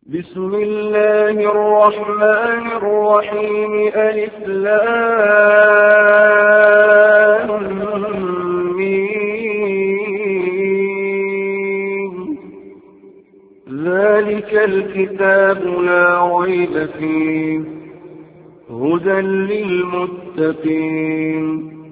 بسم الله الرحمن الرحيم. ألف لام ميم. ذلك الكتاب لا ريب فيه هدى للمتقين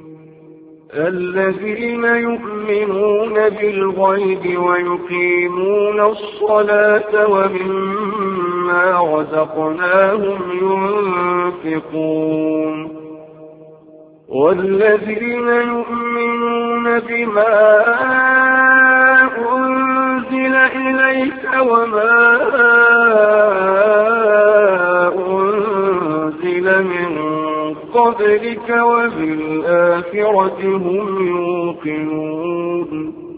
الذين يؤمنون بالغيب ويقيمون الصلاة ومما رزقناهم ينفقون والذين يؤمنون بما أنزل إليك وما أنزل من قبلك وبالآخرة هم يوقنون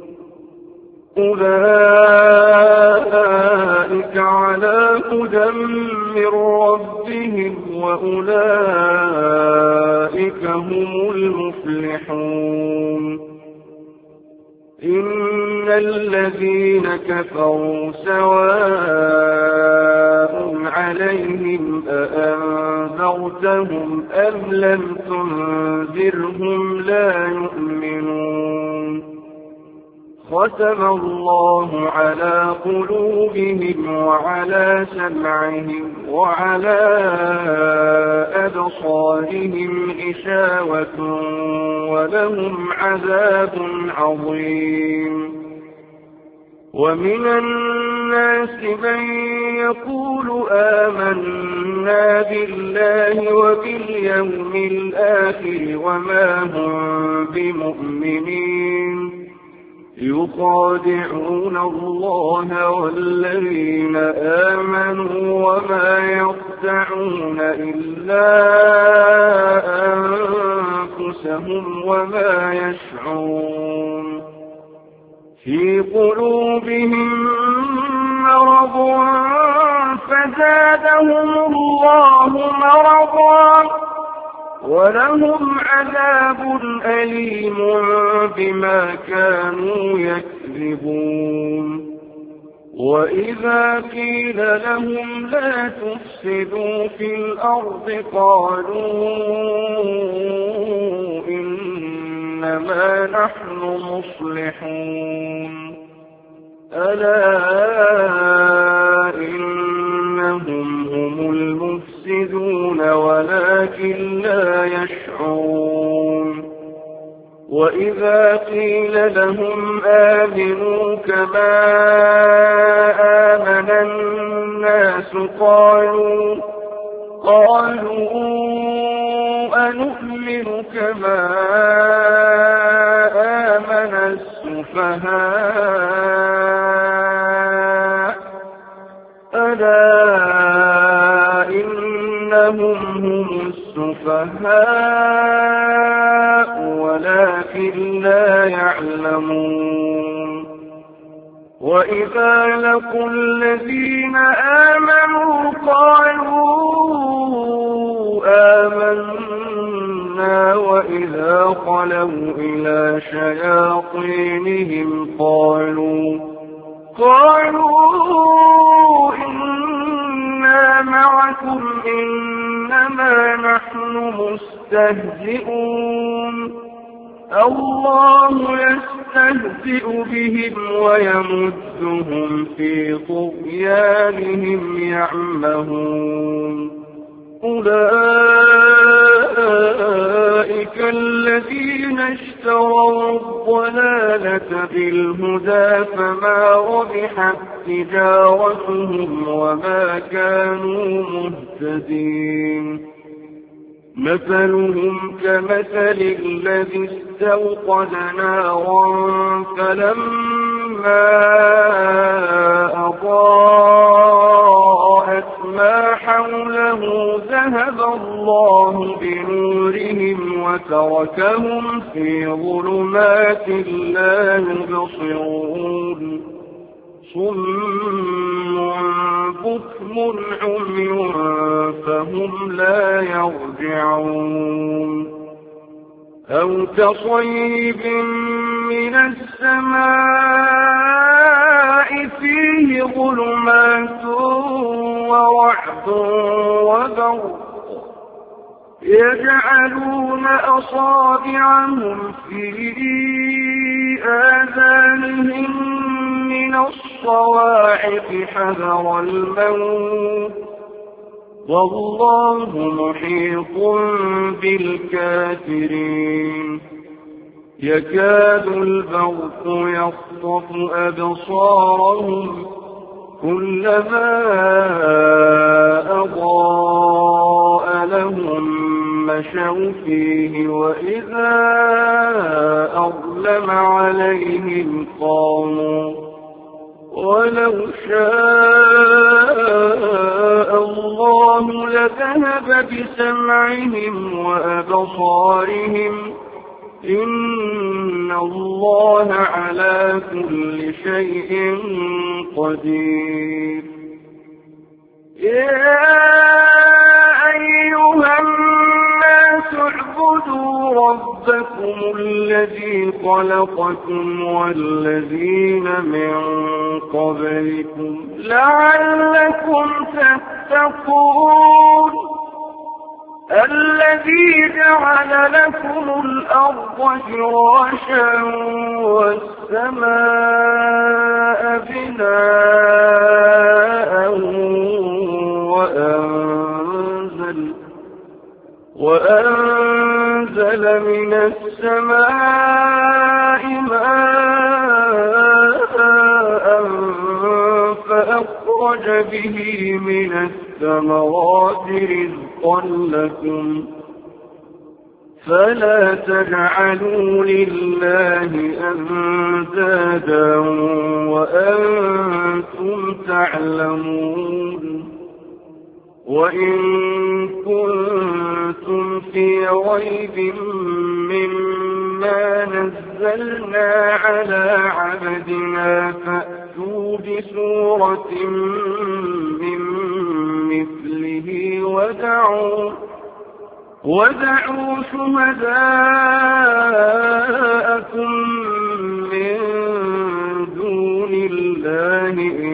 أولئك على هدى من ربهم وأولئك هم المفلحون. إن الذين كفروا سواء عليهم أأنذرتهم أم لم تنذرهم لا يؤمنون. ختم الله على قلوبهم وعلى سمعهم وعلى أبصارهم غشاوة ولهم عذاب عظيم. ومن الناس من يقول آمنا بالله وباليوم الآخر وما هم بمؤمنين يخادعون الله والذين آمنوا وما يخدعون إلا أنفسهم وما يشعرون. في قلوبهم مرض فزادهم الله مرضا ولهم عذاب أليم بما كانوا يكذبون. وإذا قيل لهم لا تفسدوا في الأرض قالوا إنما نحن مصلحون. ألا إنهم هم المفسدون ولكن لا يشعرون. وإذا قيل لهم آمنوا كما آمن الناس قالوا أنؤمن كما آمن السفهاء ألا إنهم هم السفهاء ولكن لا يعلمون. وإذا لقوا الذين آمنوا قالوا آمنا وإذا خلوا إلى شياطينهم قالوا إنا معكم إنما نحن مستهزئون. الله يستهزئ بهم ويمدهم في طغيانهم يعمهون. أولئك الذين اشتروا الضلالة بالهدى فما ربحت تجارتهم وما كانوا مهتدين. مثلهم كمثل الذي استوقد نارا فلما أضاءت ما حوله ذهب الله بنورهم وتركهم في ظلمات لا يبصرون. صم بكم عمي فهم لا يرجعون. أو كصيب من السماء فيه ظلمات ورعد وبرق يجعلون أصابعهم في آذانهم من الصواعق حذر الموت والله محيط بالكافرين يكاد البرق يخطف أبصارهم كلما أضاء لهم مشوا فيه وإذا أظلم عليهم قاموا ولو شاء الله لذهب بسمعهم وأبصارهم إن الله على كل شيء قدير يا أيها الناس اعبدوا ربكم الذي خلقكم والذين من قبلكم لعلكم تتقون الذي جعل لكم الأرض فراشا والسماء بناء وأنزل من السماء ماء فأخرج به من الثمرات رزقا لكم فلا تجعلوا لله أندادا وأنتم تعلمون وإن كنتم في ريب مما نزلنا على عبدنا فأتوا بسورة من مثله ودعوا شهداءكم من دون الله إن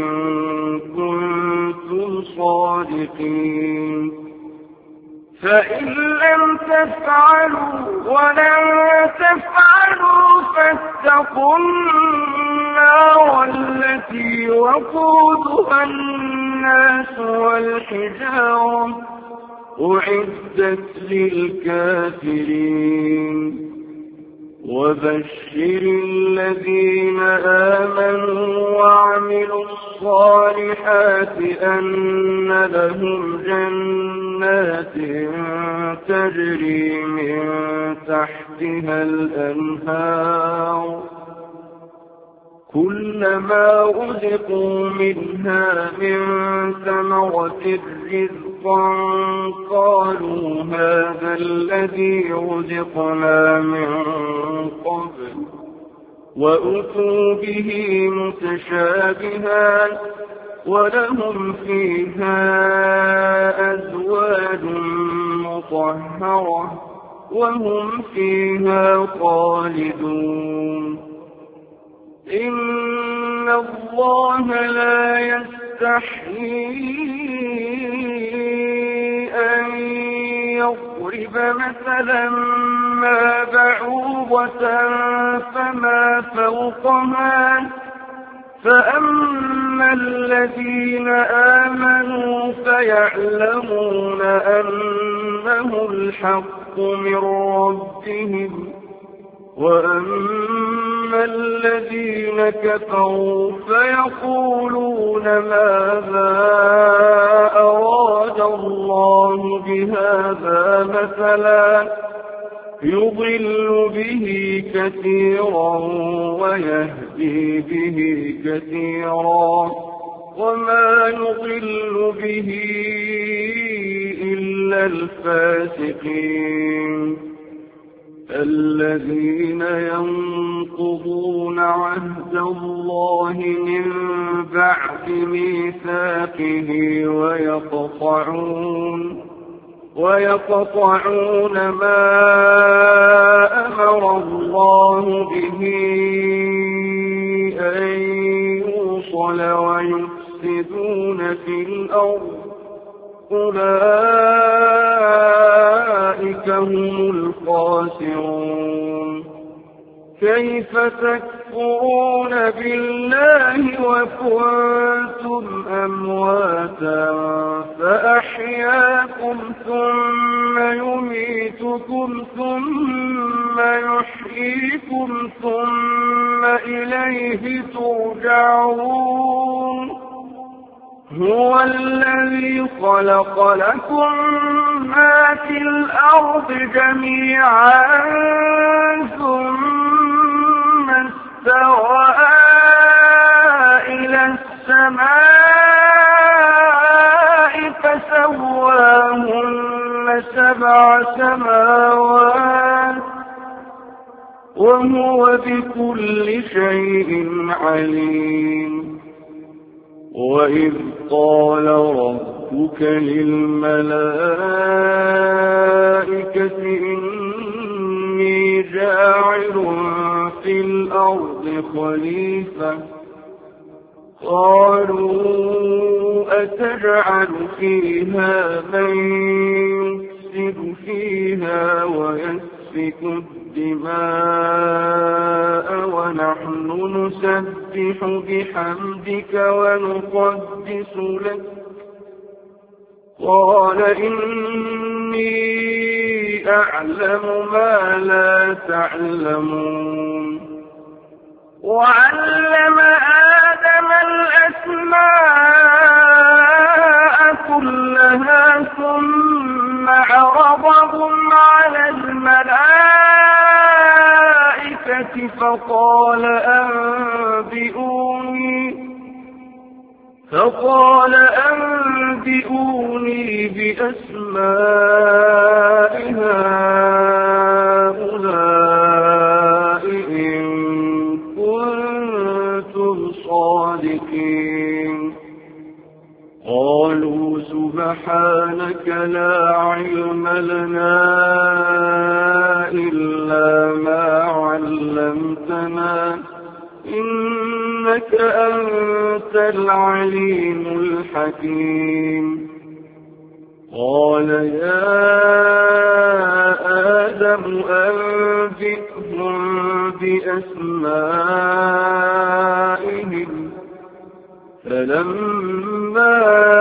كنتم صادقين فإن لم تفعلوا ولن تفعلوا فاتقوا النار التي وقودها الناس والحجارة أعدت للكافرين وبشر الذين آمنوا وعملوا الصالحات أن لهم جنات تجري من تحتها الأنهار كلما رزقوا منها من ثمرة رزقا قالوا هذا الذي رزقنا من قبل وأتوا به متشابها ولهم فيها أزواج مطهرة وهم فيها خالدون إن الله لا يستحيي أن يضرب مثلا ما بعوضة فما فوقها فأما الذين آمنوا فيعلمون أنه الحق من ربهم وأما الذين كفروا فيقولون ماذا أراد الله بهذا مثلا يضل به كثيرا ويهدي به كثيرا وما يضل به إلا الفاسقين الذين ينقضون عهد الله من بعد ميثاقه ويقطعون ما أمر الله به أن يوصل يفسدون في الأرض أولئك هم الخاسرون. كيف تكفرون بالله وكنتم أمواتا فأحياكم ثم يميتكم ثم يحييكم ثم إليه ترجعون. هو الذي خلق لكم ما في الأرض جميعا ثم استوى إلى السماء فسواهن 7 سماوات وهو بكل شيء عليم. وإذ قال ربك للملائكة إني جاعل في الأرض خليفة قالوا أتجعل فيها من يفسد فيها ويسفك الدماء ونحن نسبح بحمدك ونقدس لك قال إني أعلم ما لا تعلمون. وعلم آدم الأسماء كلها ثم عرضهم على الملائكة فقال أنبئوني بأسماء هؤلاء إن كنتم صادقين. قالوا سبحانك لا علم لنا إلا ما علمتنا إنك أنت العليم الحكيم. قال يا آدم أنبئهم بأسمائهم فلما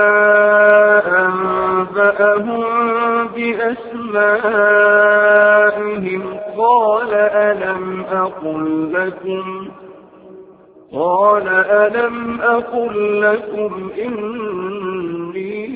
أنبأهم بأسمائهم قال ألم أقل لكم إني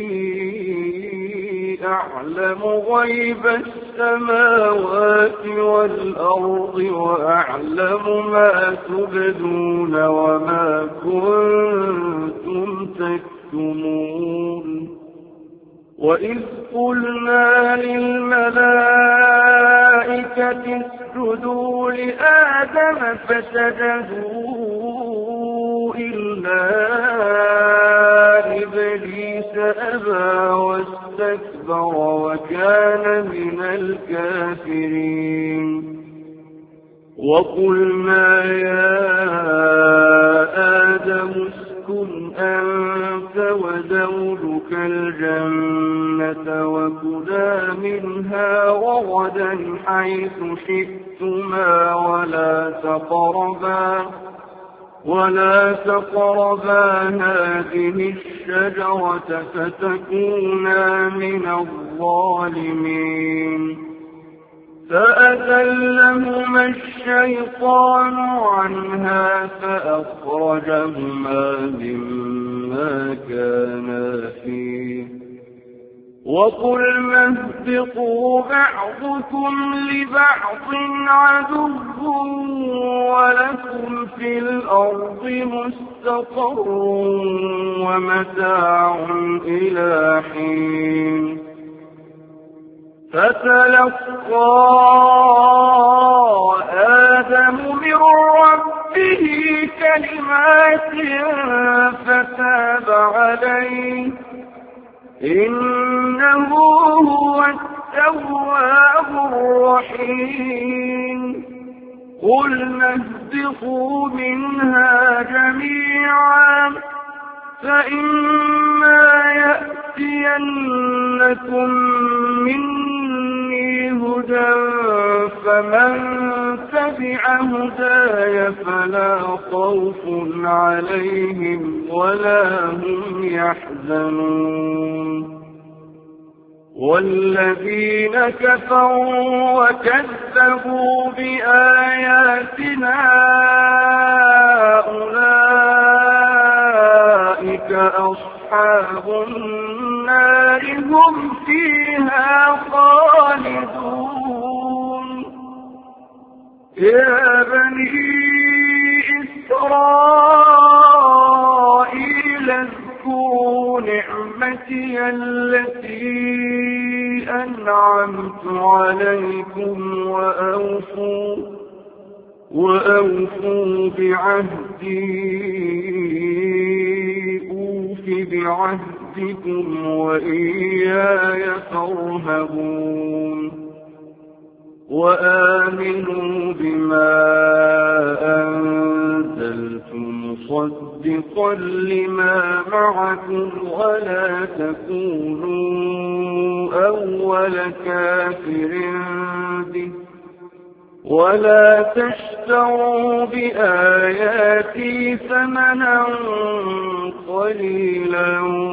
أعلم غيب السماوات والأرض وأعلم ما تبدون وما كنتم تكتمون. وإذ قلنا للملائكة اسجدوا لآدم فسجدوا إلا إبليس أبى واستكبر وكان من الكافرين. وقلنا يا آدم اسكن أنت وزوجك الجنة وكلا منها رغدا حيث شئتما ولا تقربا هذه الشجرة فتكونا من الظالمين. فأزلهما الشيطان عنها فأخرجهما مما كانا فيه وقلنا اهبطوا بعضكم لبعض عدو ولكم في الأرض مستقر ومتاع إلى حين. فتلقى آدم من ربه كلمات فتاب عليه إنه هو التواب الرحيم. قلنا اهبطوا منها جميعا فإما يأتينكم مني هدى فمن تبع هداي فلا خوف عليهم ولا هم يحزنون والذين كفروا وكذبوا بآياتنا أولئك أصحاب النار هم فيها خالدون يا بني إسرائيل اذكروا نعمتي التي أنعمت عليكم وأوفوا بعهدي أوف بعهدكم وإياي فارهبون وآمنوا بما أنزلت مصدقا لما معكم ولا تكونوا أول كافر به ولا تشتروا بآياتي ثمنا قليلا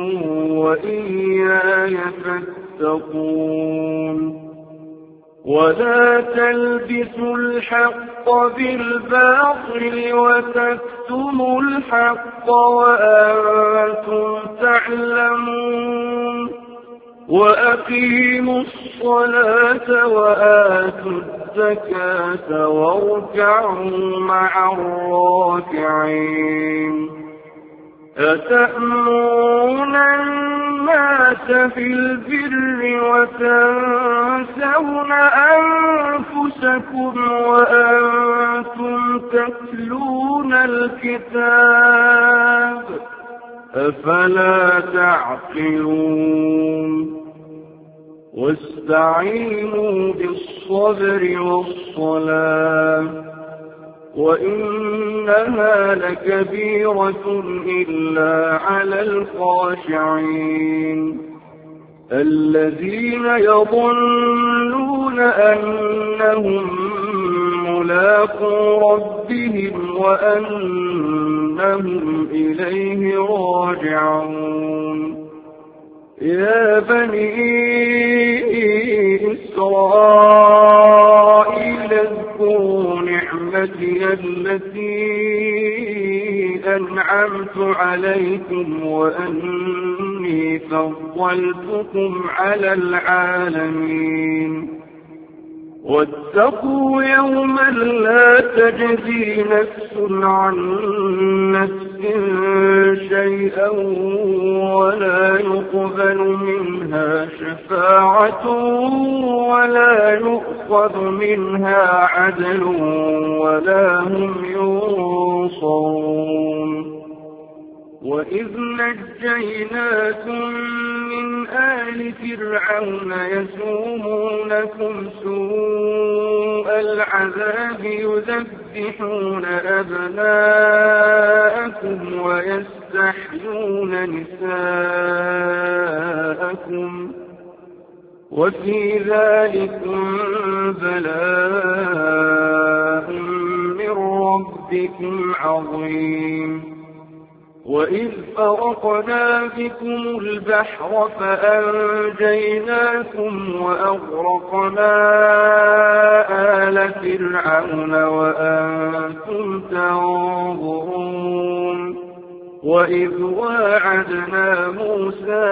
وإياي فاتقون ولا تلبسوا الحق بالباطل وتكتموا الحق وأنتم تعلمون وأقيموا الصلاة وآتوا الزكاة واركعوا مع الراكعين أتأمرون الناس بالبر وتنسون أنفسكم وأنتم تتلون الكتاب أفلا تعقلون واستعينوا بالصبر والصلاة وإنها لكبيرة إلا على الخاشعين الذين يظنون أنهم ملاقو ربهم وأنهم إليه راجعون يا بني إسرائيل اذكروا نعمتي التي أنعمت عليكم وأني فضلتكم على العالمين واتقوا يوما لا تجزي نفس عن نفس شيئا ولا يقبل منها شفاعة ولا يؤخذ منها عدل ولا هم ينصرون وإذ نجيناكم من آل فرعون يسومونكم سوء العذاب يذبحون أبناءكم ويستحيون نساءكم وفي ذلكم بلاء من ربكم عظيم وإذ فرقنا بكم البحر فأنجيناكم وأغرقنا آل فرعون وأنتم تنظرون وإذ واعدنا موسى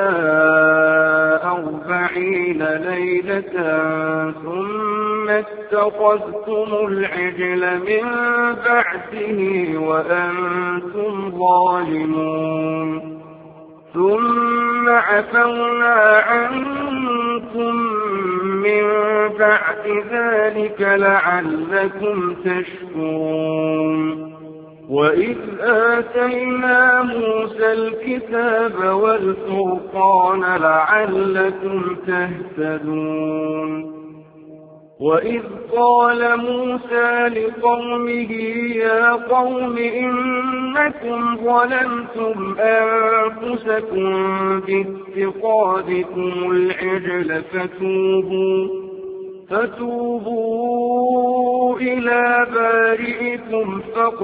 40 ليلة ثم اتخذتم العجل من بعده وأنتم ظالمون ثم عفونا عنكم من بعد ذلك لعلكم تشكرون وإذ آتينا موسى الكتاب والفرقان لعلكم تهتدون وإذ قال موسى لقومه يا قوم إنكم ظلمتم أنفسكم باتخاذكم العجل فتوبوا إلى بارئكم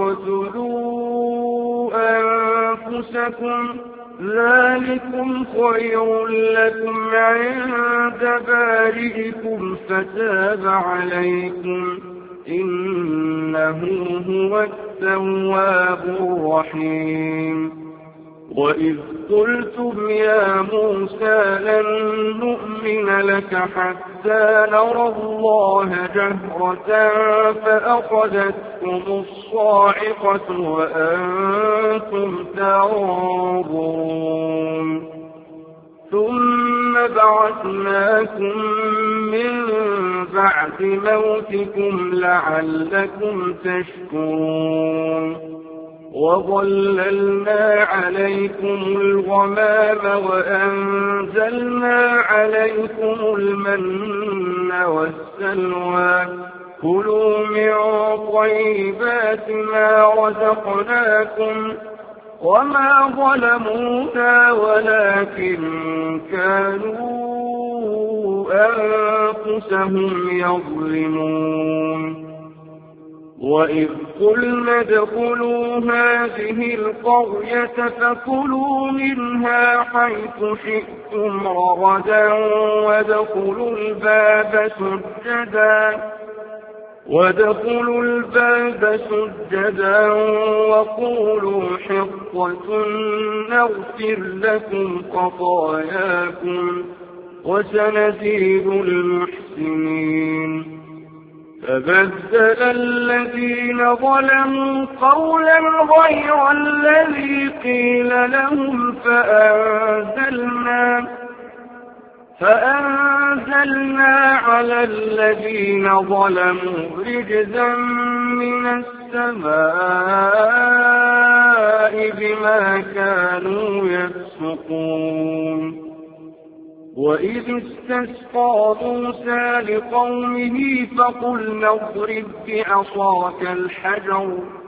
فاقتلوا أنفسكم ذلكم خير لكم عند بارئكم فتاب عليكم إنه هو التواب الرحيم وإذ قلتم يا موسى لن نؤمن لك حتى نرى الله جهرة فأخذتكم الصاعقة وأنتم تنظرون ثم بعثناكم من بعد موتكم لعلكم تشكرون وظللنا عليكم الغمام وأنزلنا عليكم المن والسلوى كلوا من طيبات ما رزقناكم وما ظلمونا ولكن كانوا أنفسهم يظلمون وإذ قلنا ادخلوا هذه القرية فكلوا منها حيث شئتم رغدا وادخلوا الباب سجدا وقولوا حطة نغفر لكم خطاياكم وسنزيد المحسنين فبدل الذين ظلموا قولا غير الذي قيل لهم فأنزلنا على الذين ظلموا رجزا من السماء بما كانوا يفسقون وإذ استسقى موسى لقومه فقلنا اضرب بعصاك الحجر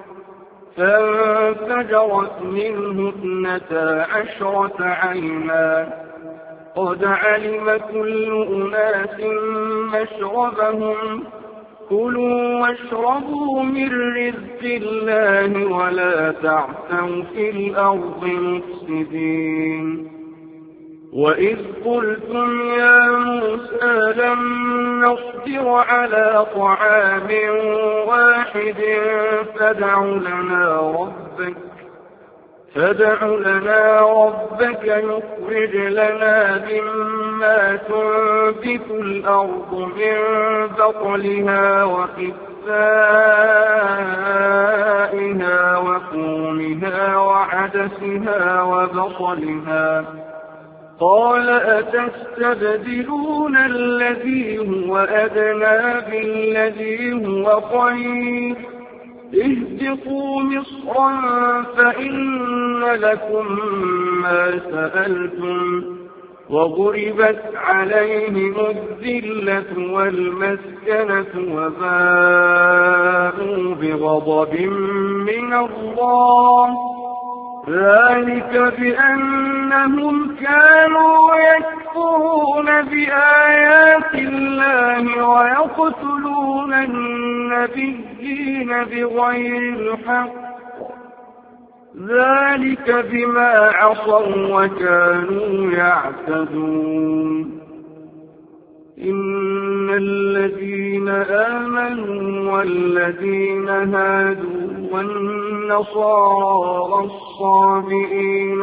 فانفجرت منه 12 عينا قد علم كل أناس مشربهم كلوا واشربوا من رزق الله ولا تعثوا في الأرض مفسدين وإذ قلتم يا موسى لن نصبر على طعام واحد فادع لنا ربك يخرج لنا مما تنبت الأرض من بقلها وقثائها وفومها وعدسها وبصلها قال أتستبدلون الذي هو أدنى بالذي هو خير اهبطوا مصرا فإن لكم ما سألتم وضربت عليهم الذلة والمسكنة وباءوا بغضب من الله ذلك بأنهم كانوا يكفرون بآيات الله ويقتلون النبيين بغير الحق ذلك بما عصوا وكانوا يعتدون إن الذين آمنوا والذين هادوا والنصارى والصابئين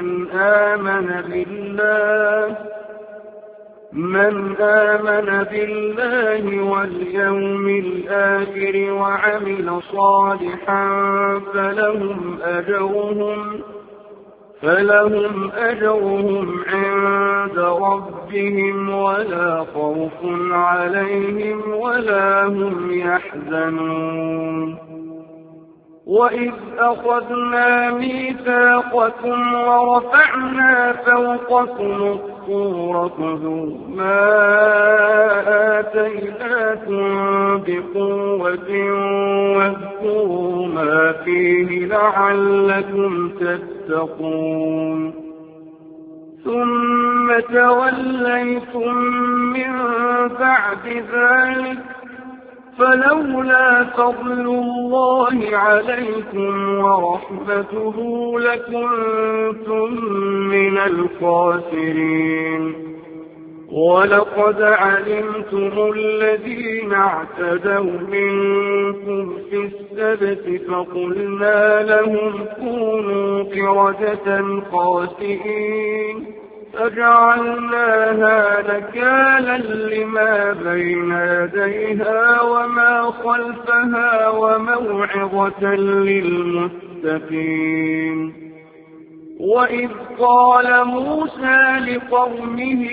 من آمن بالله واليوم الآخر وعمل صالحا فلهم أجرهم عند ربهم ولا خوف عليهم ولا هم يحزنون وإذ أخذنا ميثاقكم ورفعنا فوقكم الطور خذوا ما آتيناكم بقوة واذكروا ما فيه لعلكم تتقون ثم توليتم من بعد ذلك فلولا فضل الله عليكم ورحمته لكنتم من الخاسرين ولقد علمتم الذين اعتدوا منكم في السبت فقلنا لهم كونوا قردة خاسئين فجعلناها نكالا لما بين يديها وما خلفها وموعظة للمتقين وإذ قال موسى لقومه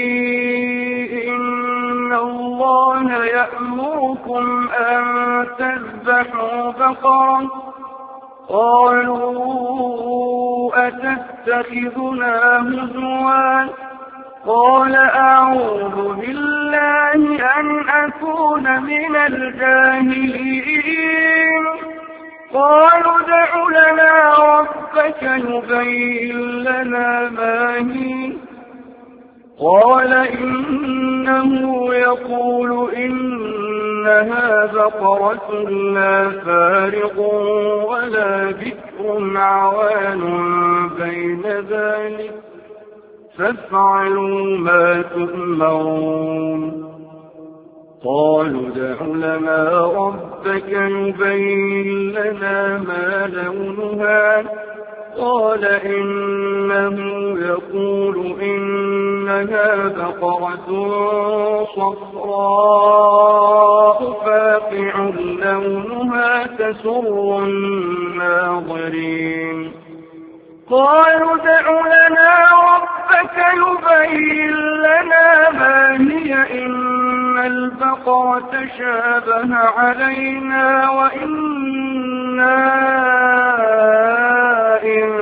إن الله يأمركم أن تذبحوا بقرة قالوا أتتخذنا هزوا قال أعوذ بالله أن أكون من الجاهلين قالوا ادع لنا ربك يبين لنا ما هي قال إنه يقول إنها بقرة لا فارغ ولا بكر عوان بين ذلك فافعلوا ما تؤمرون قالوا ادع لنا ربك يبين لنا ما لونها قال إنه يقول إنها بقرة صفراء فاقع لونها تسر الناظرين قالوا ادع لنا ربك يبين لنا ما هي إن البقرة شابه علينا وإنا إن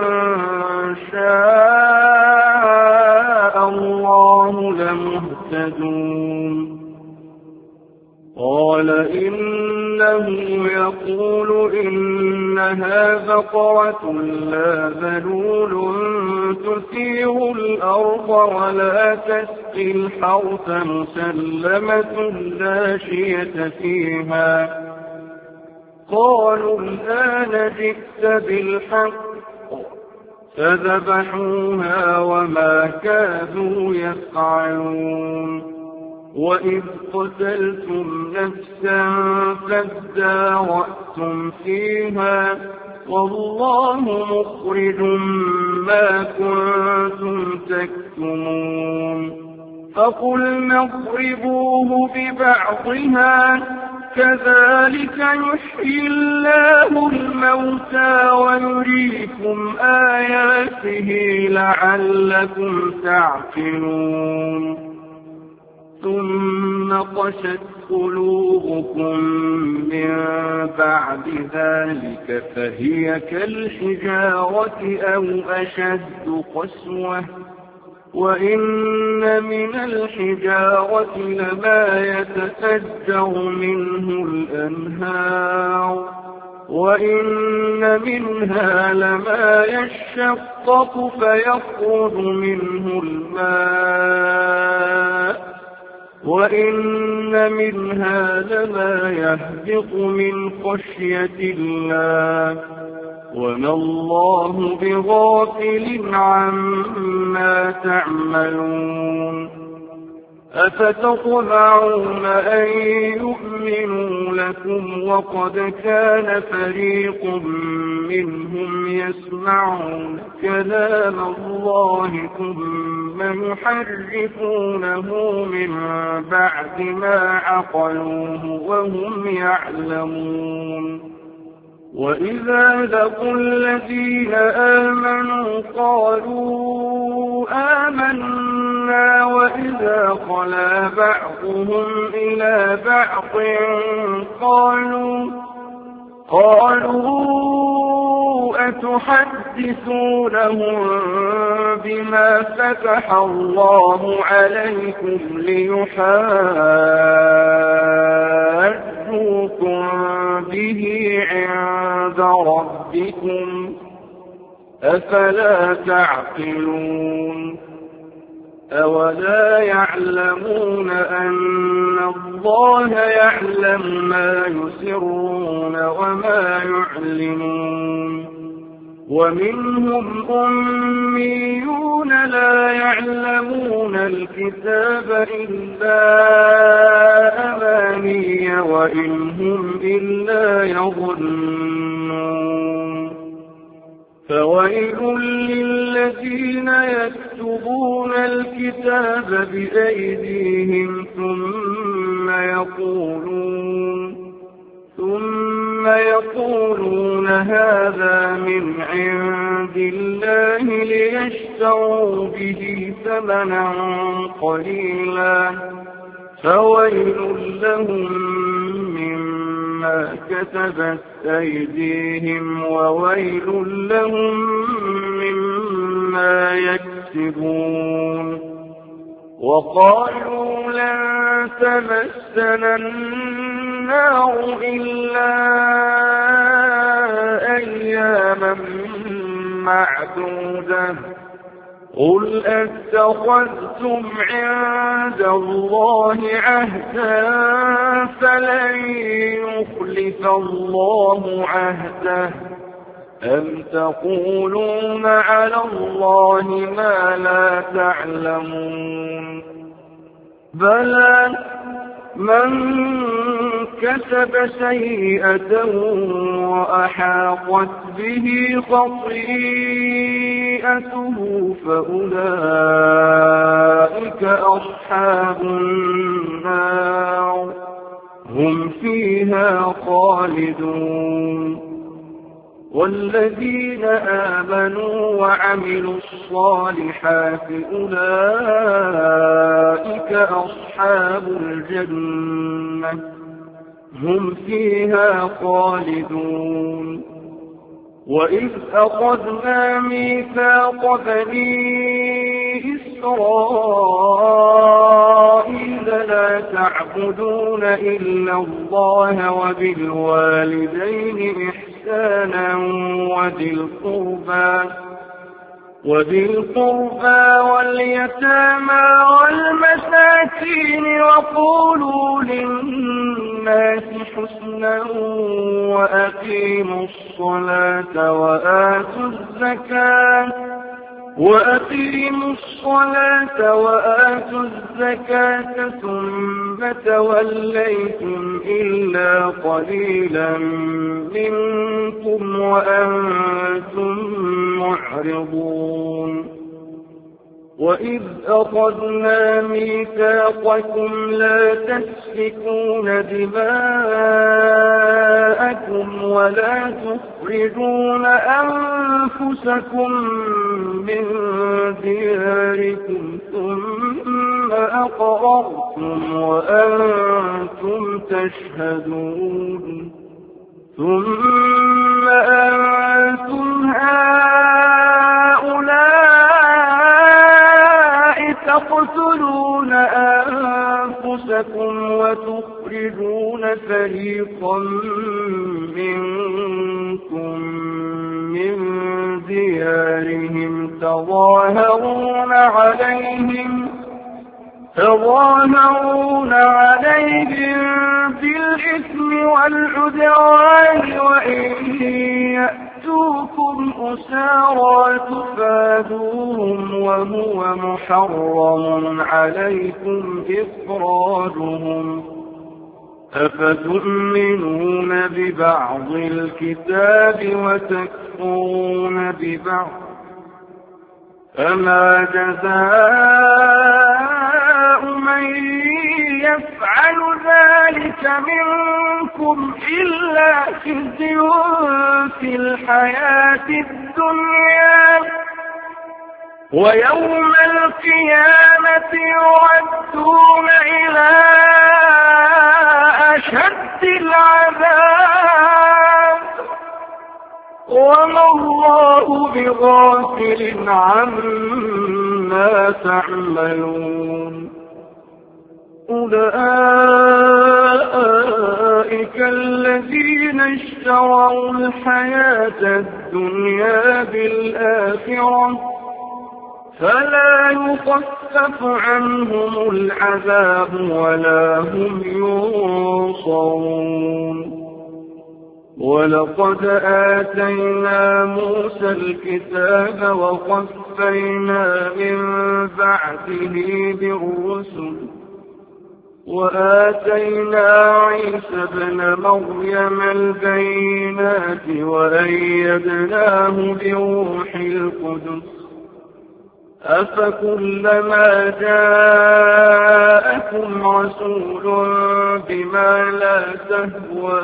شاء الله لمهتدون قال إنه يقول إنها بقرة لا ذلول تثير الأرض ولا تسقي الحرث مسلمة لا شية فيها قالوا الآن جئت بالحق فذبحوها وما كادوا يفعلون وإذ قتلتم نفسا فادارأتم فيها والله مخرج ما كنتم تكتمون فقلنا اضربوه ببعضها كذلك يحيي الله الموتى ويريكم آياته لعلكم تعقلون ثم قست قلوبكم من بعد ذلك فهي كالحجارة أو أشد قسوة وإن من الحجارة لما يتفجر منه الأنهار وإن منها لما يشقق فيخرج منه الماء وإن منها لما يهبط من خشية الله وما الله بغافل عما تعملون أفتطمعون أن يؤمنوا لكم وقد كان فريق منهم يسمعون كلام الله ثم يحرفونه من بعد ما عقلوه وهم يعلمون وإذا لقوا الذين آمنوا قالوا آمنا وإذا خلا بعضهم إلى بعض قالوا أتحدثونهم بما فتح الله عليكم ليحاجوكم به عند ربكم أفلا تعقلون أولا يعلمون أن الله يعلم ما يسرون وما يعلنون ومنهم أميون لا يعلمون الكتاب إلا أماني وإن هم إلا يظنون فويل للذين يكتبون الكتاب بأيديهم ثم يقولون هذا من عند الله ليشتروا به ثمنا قليلا فويل لهم مما كتبت أيديهم وويل لهم مما يكسبون وقالوا لن تمسنا النار إلا أياما معدودة قل أتخذتم عند الله عهدا فلن يخلف الله عهده أم تقولون على الله ما لا تعلمون بلى من كسب سيئة وأحاطت به خطيئته فأولئك أصحاب النار هم فيها خالدون والذين آمنوا وعملوا الصالحات أولئك أصحاب الجنة هم فيها خالدون وإذ أخذنا ميثاق بني إسرائيل لا تعبدون إلا الله وبالوالدين إحسانا وذي القربى واليتامى والمساكين وقولوا للناس حسنا وأقيموا الصلاة وآتوا الزكاة ثم توليتم إلا قليلا منكم وأنتم معرضون وإذ أخذنا ميثاقكم لا تسفكون دماءكم ولا تخرجون أنفسكم من دياركم ثم أقررتم وأنتم تشهدون ثم أنتم هؤلاء تقتلون أنفسكم وتخرجون فريقا منكم من ديارهم تظاهرون عليهم بالإثم والعدوان وإن يأتوكم أسارى تفادوهم وهو محرم عليكم إخراجهم أفتؤمنون ببعض الكتاب وتكفرون ببعض فما جزاء من يفعل ذلك منكم إلا خزي في الحياة الدنيا ويوم القيامة يردون إلى أشد العذاب وما الله بغافل عما تعملون أولئك الذين اشتروا الحياة الدنيا بالآخرة فلا يخفف عنهم العذاب ولا هم ينصرون ولقد آتينا موسى الكتاب وقفينا من بعده بالرسل وآتينا عيسى ابن مريم البينات وأيدناه بروح القدس أفكلما جاءكم رسول بما لا تهوى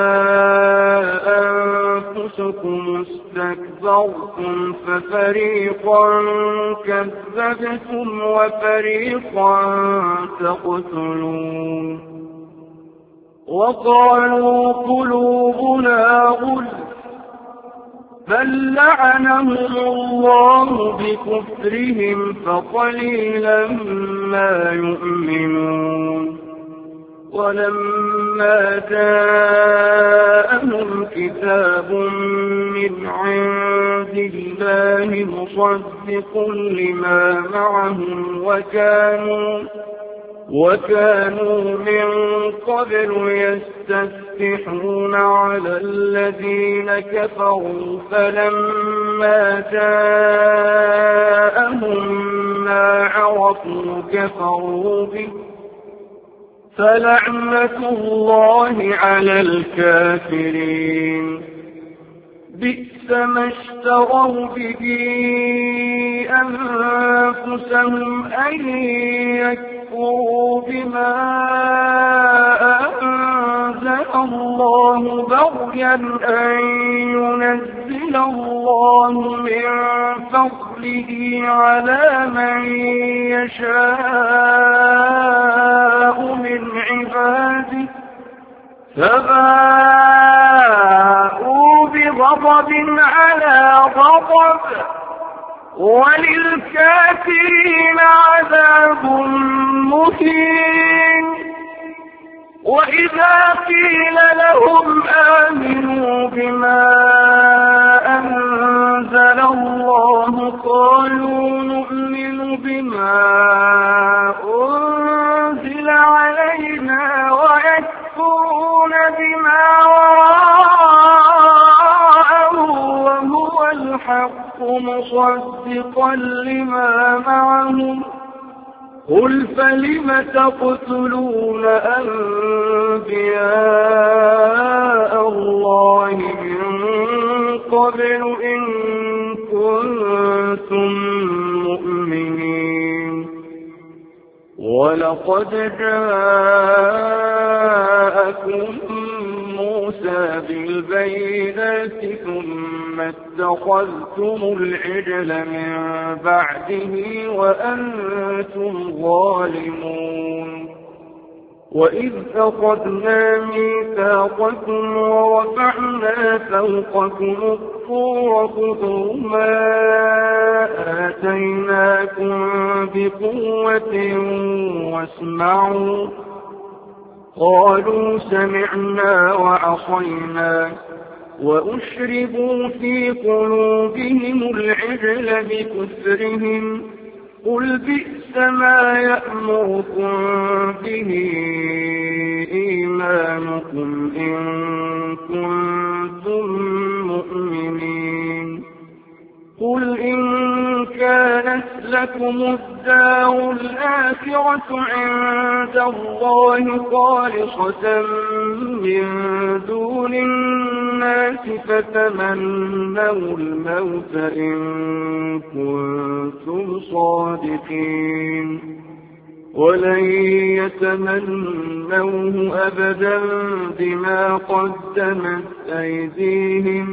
أنفسكم استكبرتم ففريقا كذبتم وفريقا تقتلون وقالوا قلوبنا غلف بل لعنهم الله بكفرهم فقليلا ما يؤمنون ولما جاءهم كتاب من عند الله مصدق لما معهم وكانوا من قبل يستفتحون على الذين كفروا فلما جاءهم ما عرفوا كفروا به فلعنة الله على الكافرين بئس ما اشتروا به أنفسهم أن يكفروا بما أنزل الله بغيا أن ينزل الله من فضله على من يشاء من عباده فباءوا بغضب على غضب وللكافرين عذاب مهين وإذا قيل لهم آمنوا بما أنزل الله قالوا نؤمن بما أنزل علينا ويكفرون بما وراءه وهو الحق مصدقا لما معهم قل فلم تقتلون أنبياء الله من قبل إن كنتم مؤمنين ولقد جاءكم موسى بالبينات ثم اتخذتم العجل من بعده وأنتم ظالمون وإذ أخذنا ميثاقكم ورفعنا فوقكم الطور خذوا ما آتيناكم بقوة واسمعوا قالوا سمعنا وعصينا وأشربوا في قلوبهم العجل بكفرهم قل بئس ما يأمركم به إيمانكم إن كنتم مؤمنين قل إن كانت لكم الدار الآخرة عند الله خالصة من دون الناس فتمنوا الموت إن كنتم صادقين ولن يتمنوه أبدا بما قدمت أيديهم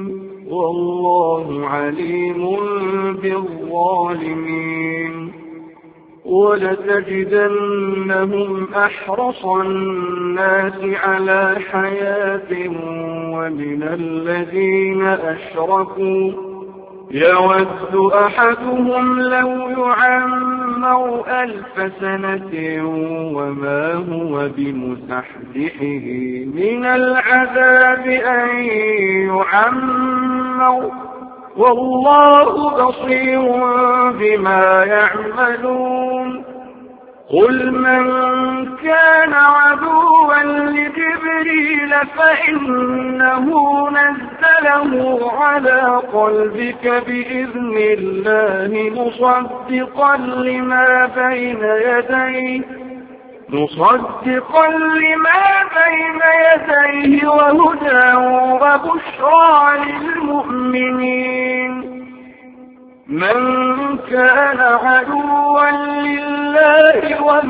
والله عليم بالظالمين ولتجدنهم أحرص الناس على حياة ومن الذين أشركوا يود أحدهم لو يعمر 1000 سنة وما هو بمزحزحه من العذاب أن يعمر والله بصير بما يعملون قل من كان عدوا لجبريل فإنه نزله على قلبك بإذن الله مصدقا لما بين يديه وهدى وبشرى للمؤمنين من كان عدوا لله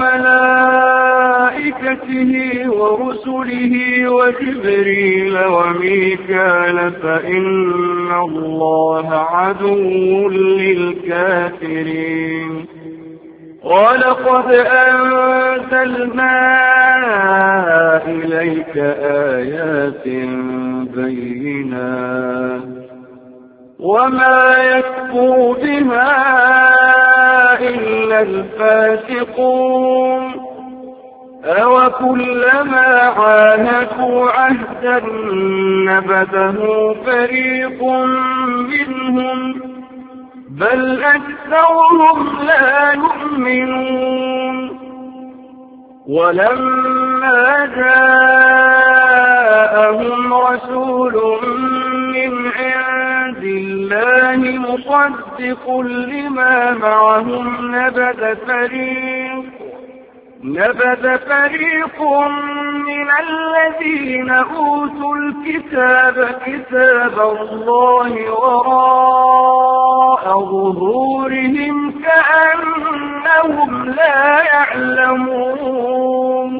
وملائكته ورسله وجبريل وميكال فإن الله عدو للكافرين ولقد أنزلنا إليك آيات بينات وما يكفر بها إلا الفاسقون أوكلما عاهدوا عهدا نبذه فريق منهم بل أكثرهم لا يؤمنون ولما جاءهم رسول من عند الله مصدق لما معهم نبذ فريق من الذين أوتوا الكتاب كتاب الله وراء ظهورهم كأنهم لا يعلمون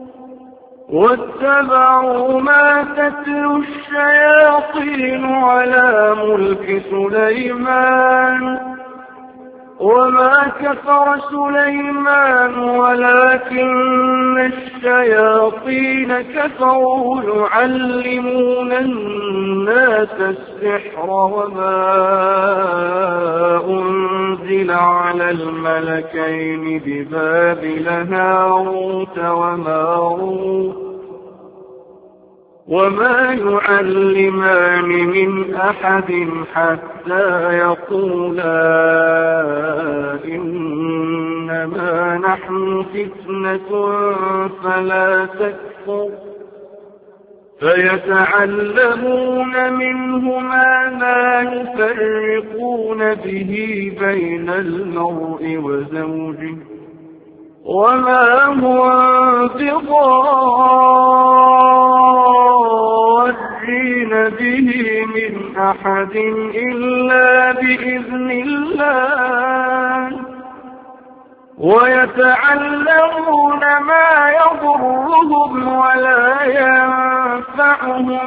واتبعوا ما تتلو الشياطين على ملك سليمان وما كفر سليمان ولكن الشياطين كفروا يعلمون الناس السحر وما أنزل على الملكين ببابل هاروت وماروت وما يعلمان من أحد حتى يقولا إنما نحن فتنة فلا تكفر فيتعلمون منهما ما يفرقون به بين المرء وزوجه وما هو بضارين به من أحد إلا بإذن الله ويتعلمون ما يضرهم ولا ينفعهم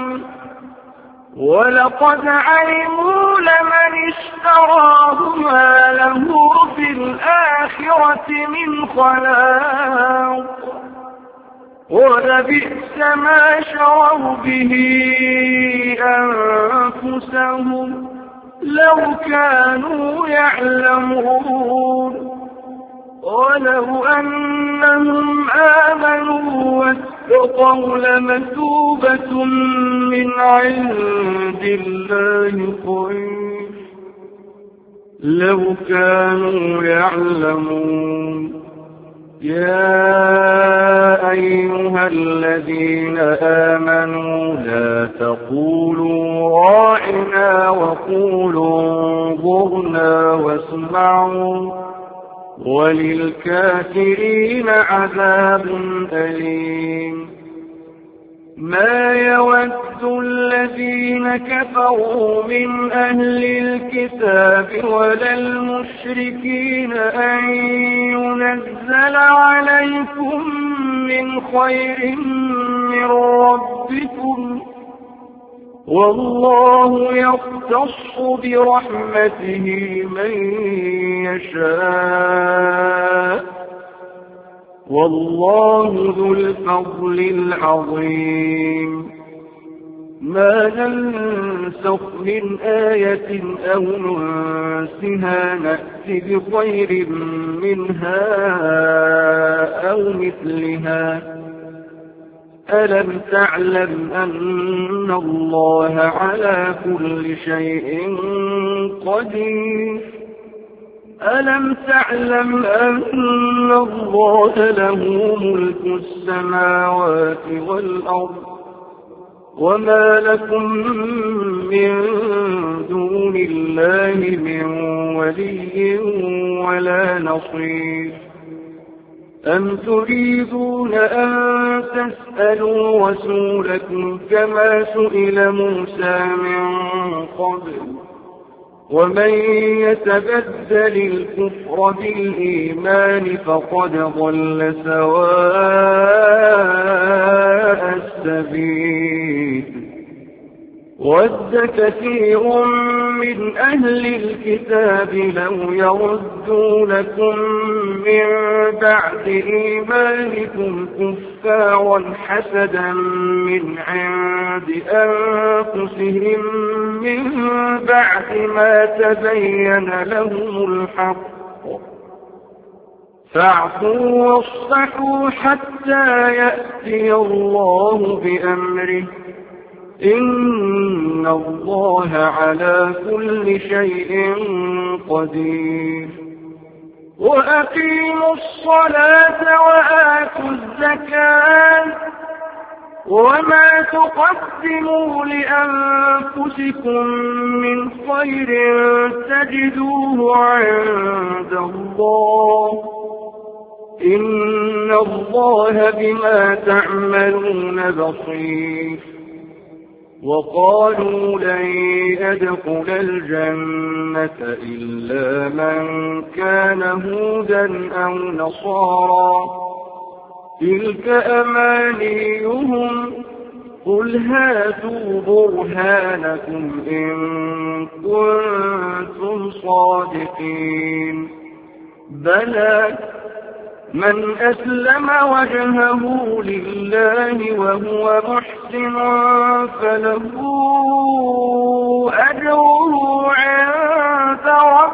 ولقد علموا لمن اشتراه ما له في الآخرة من خلاق ولبئس ما شروا به أنفسهم لو كانوا يعلمون ولو أنهم آمنوا واتقوا لمثوبة من عند الله خير لو كانوا يعلمون يا أيها الذين آمنوا لا تقولوا راعنا وقولوا انظرنا واسمعوا وللكافرين عذاب أليم ما يود الذين كفروا من أهل الكتاب ولا المشركين أن ينزل عليكم من خير من ربكم والله يختص برحمته من يشاء والله ذو الفضل العظيم. ما ننسخ من آية أو ننسها نأتي بخير منها أو مثلها. ألم تعلم أن الله على كل شيء قدير؟ ألم تعلم أن الله له ملك السماوات والأرض وما لكم من دون الله من ولي ولا نصير؟ أم تريدون أن تسألوا رسولكم كما سئل موسى من قبل؟ ومن يتبدل الكفر بالإيمان فقد ضل سواء السبيل. ود كثير من أهل الكتاب لو يردونكم من بعد إيمانكم كفارا حسدا من عند أنفسهم من بعد ما تبين لهم الحق، فاعفوا واصفحوا حتى يأتي الله بأمره، إن الله على كل شيء قدير. وأقيموا الصلاة وآتوا الزكاة وما تقدموا لأنفسكم من خير تجدوه عند الله، إن الله بما تعملون بصير. وقالوا لن يدخل الجنة إلا من كان هودا أو نصارى، تلك أمانيهم، قل هاتوا برهانكم إن كنتم صادقين. بلى من أسلم وجهه لله وهو محسن فله أجره عند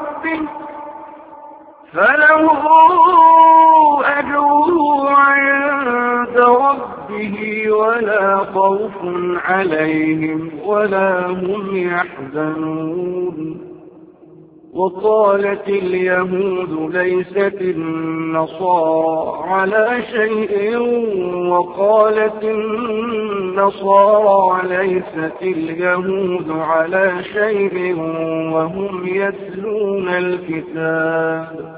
ربه ولا خوف عليهم ولا هم يحزنون. وقالت اليهود ليست النصارى على شيء وقالت النصارى ليست اليهود على شيء وهم يتلون الكتاب.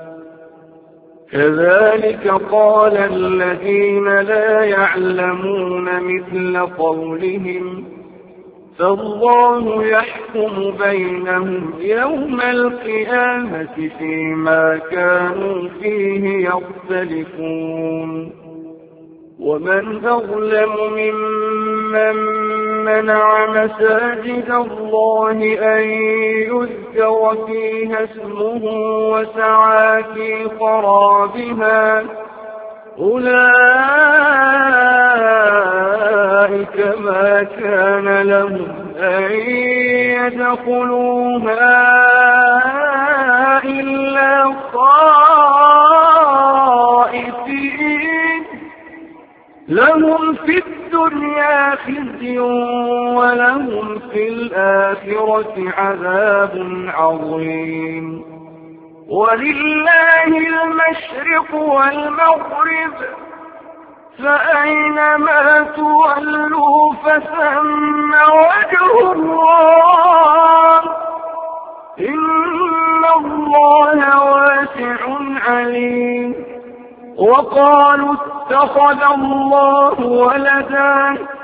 كذلك قال الذين لا يعلمون مثل قولهم، فالله يحكم بينهم يوم القيامة فيما كانوا فيه يختلفون. ومن أظلم ممن منع مساجد الله أن يذكر فيها اسمه وسعى في خرابها، أولئك ما كان لهم أن يدخلوها إلا خائفين، لهم في الدنيا خزي ولهم في الآخرة عذاب عظيم. ولله المشرق والمغرب، فأينما تولوا فثم وجه الله، إن الله واسع عليم. وقالوا اتخذ الله ولدا،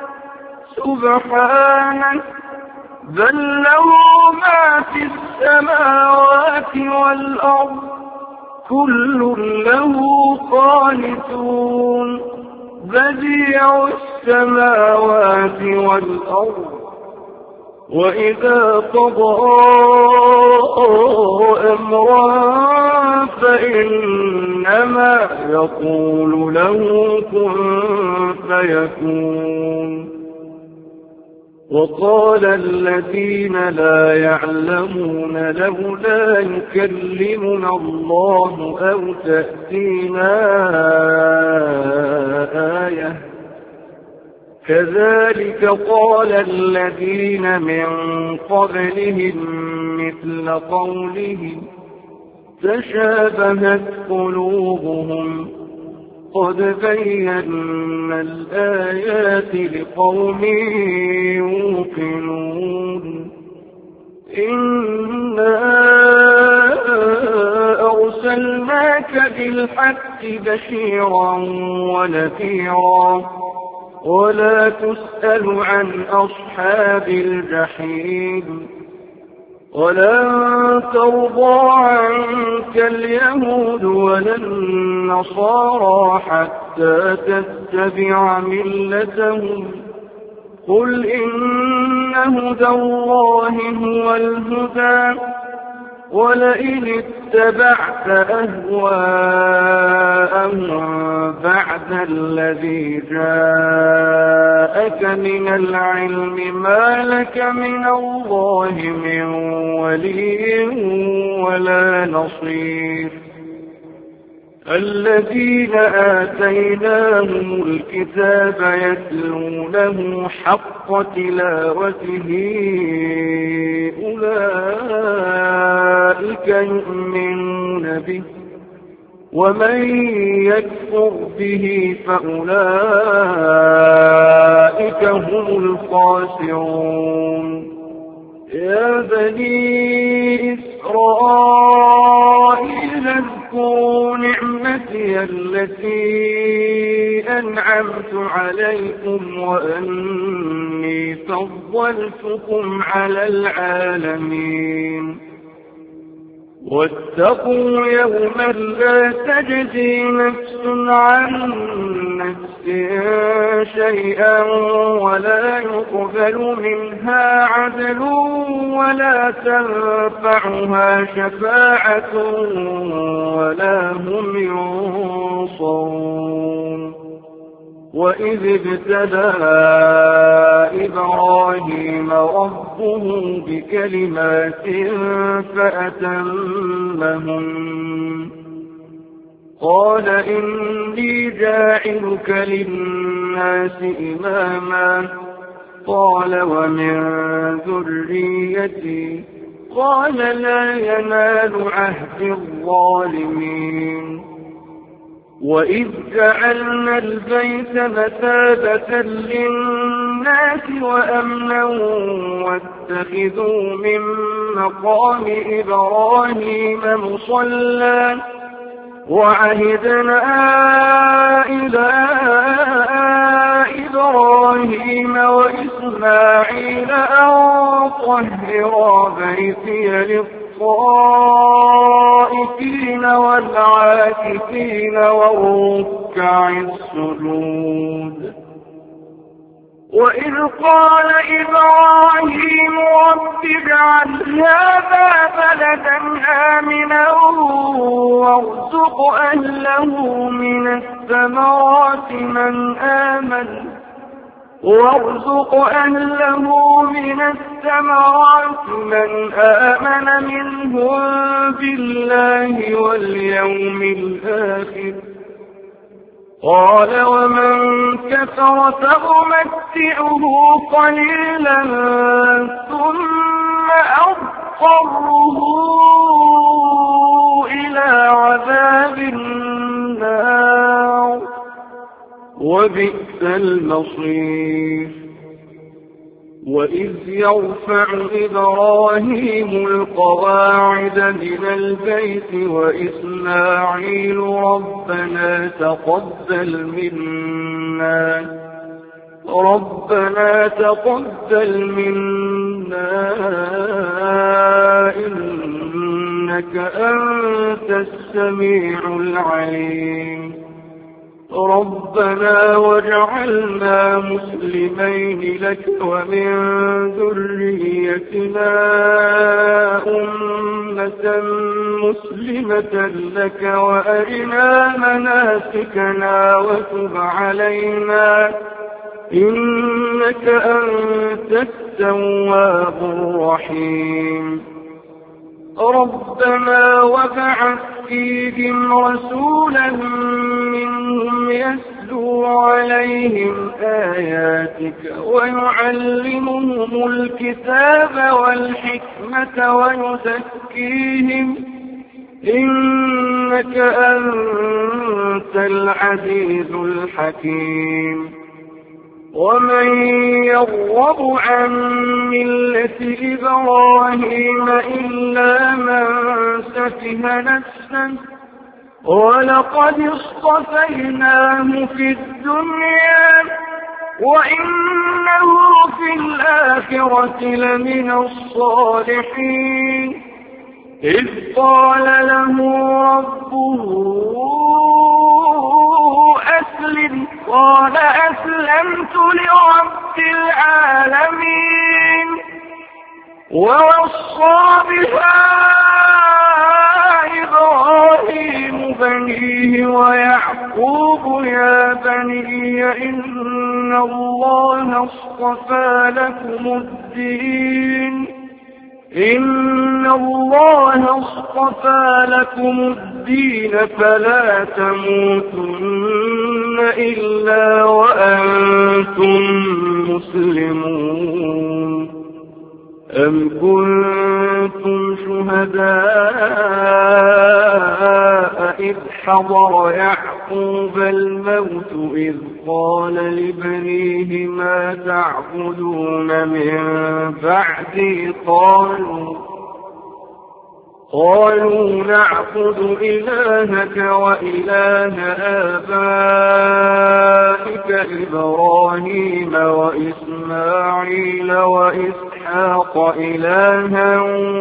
سبحانه، بل له ما في السماوات والأرض، كل له قانتون، بديع السماوات والأرض، وإذا قضى أمرا فإنما يقول له كن فيكون. وقال الذين لا يعلمون لولا يكلمنا الله أو تأتينا آية كذلك قال الذين من قبلهم مثل قولهم تشابهت قلوبهم قد بينا الآيات لقوم يوقنون. إنا أرسلناك بالحق بشيرا ونذيرا ولا تسأل عن أصحاب الجحيم. ولن ترضى عنك اليهود ولا النصارى حتى تتبع ملتهم قل إن هدى الله هو الهدى ولئن اتبعت أهواءهم بعد الذي جاءك من العلم ما لك من الله من ولي ولا نصير. الذين آتيناهم الكتاب يتلونه حق تلاوته أولئك يؤمنون به ومن يكفر به فأولئك هم الخاسرون. يا بني إسرائيل اذكروا نعمتي التي أنعمت عليكم وأني فضلتكم على العالمين. واتقوا يوما لا تجزي نفس عن نفس شيئا ولا يقبل منها عدل ولا تنفعها شفاعة ولا هم ينصرون. وإذ ابتلى إبراهيم ربه بكلمات فأتمهن قال إني جاعلك للناس إماما قال ومن ذريتي قال لا ينال عهد الظالمين. وإذ جعلنا البيت مثابة للناس وأمنا واتخذوا من مقام إبراهيم مصلى وعهدنا إلى إبراهيم وإسماعيل أن طهرا بيتي للطائفين والعاكفين والركع السجود. وإذ قال إبراهيم رب اجعل هذا بلدا آمنا وارزق أهله من الثمرات من آمن منهم بالله واليوم الآخر قال ومن كفر فأمتعه قليلا ثم أضطره إلى عذاب النار وبئس المصير. وإذ يرفع إبراهيم القواعد من البيت وإسماعيل ربنا تقبل منا إنك أنت السميع العليم. ربنا واجعلنا مسلمين لك ومن ذريتنا أمة مسلمة لك وأرنا مناسكنا وتب علينا إنك أنت التواب الرحيم ربنا وابعث فيهم رسولا منهم يتلو عليهم آياتك ويعلمهم الكتاب والحكمة ويزكيهم إنك أنت العزيز الحكيم ومن يرغب عن ملة إبراهيم إلا من سفه نفسه ولقد اصطفيناه في الدنيا وإنه في الآخرة لمن الصالحين إذ قال له ربه أسلم قال أسلمت لرب العالمين ووصى بها إبراهيم بنيه ويعقوب يا بني إن الله اصطفى لكم الدين فلا تموتن إلا وأنتم مسلمون أم كنتم شهداء إذ حضر يعقوب الموت إذ قال لبنيه ما تعبدون من بعدي قالوا نعبد إلهك وإله آبائك إبراهيم وإسماعيل وإسحاق إلها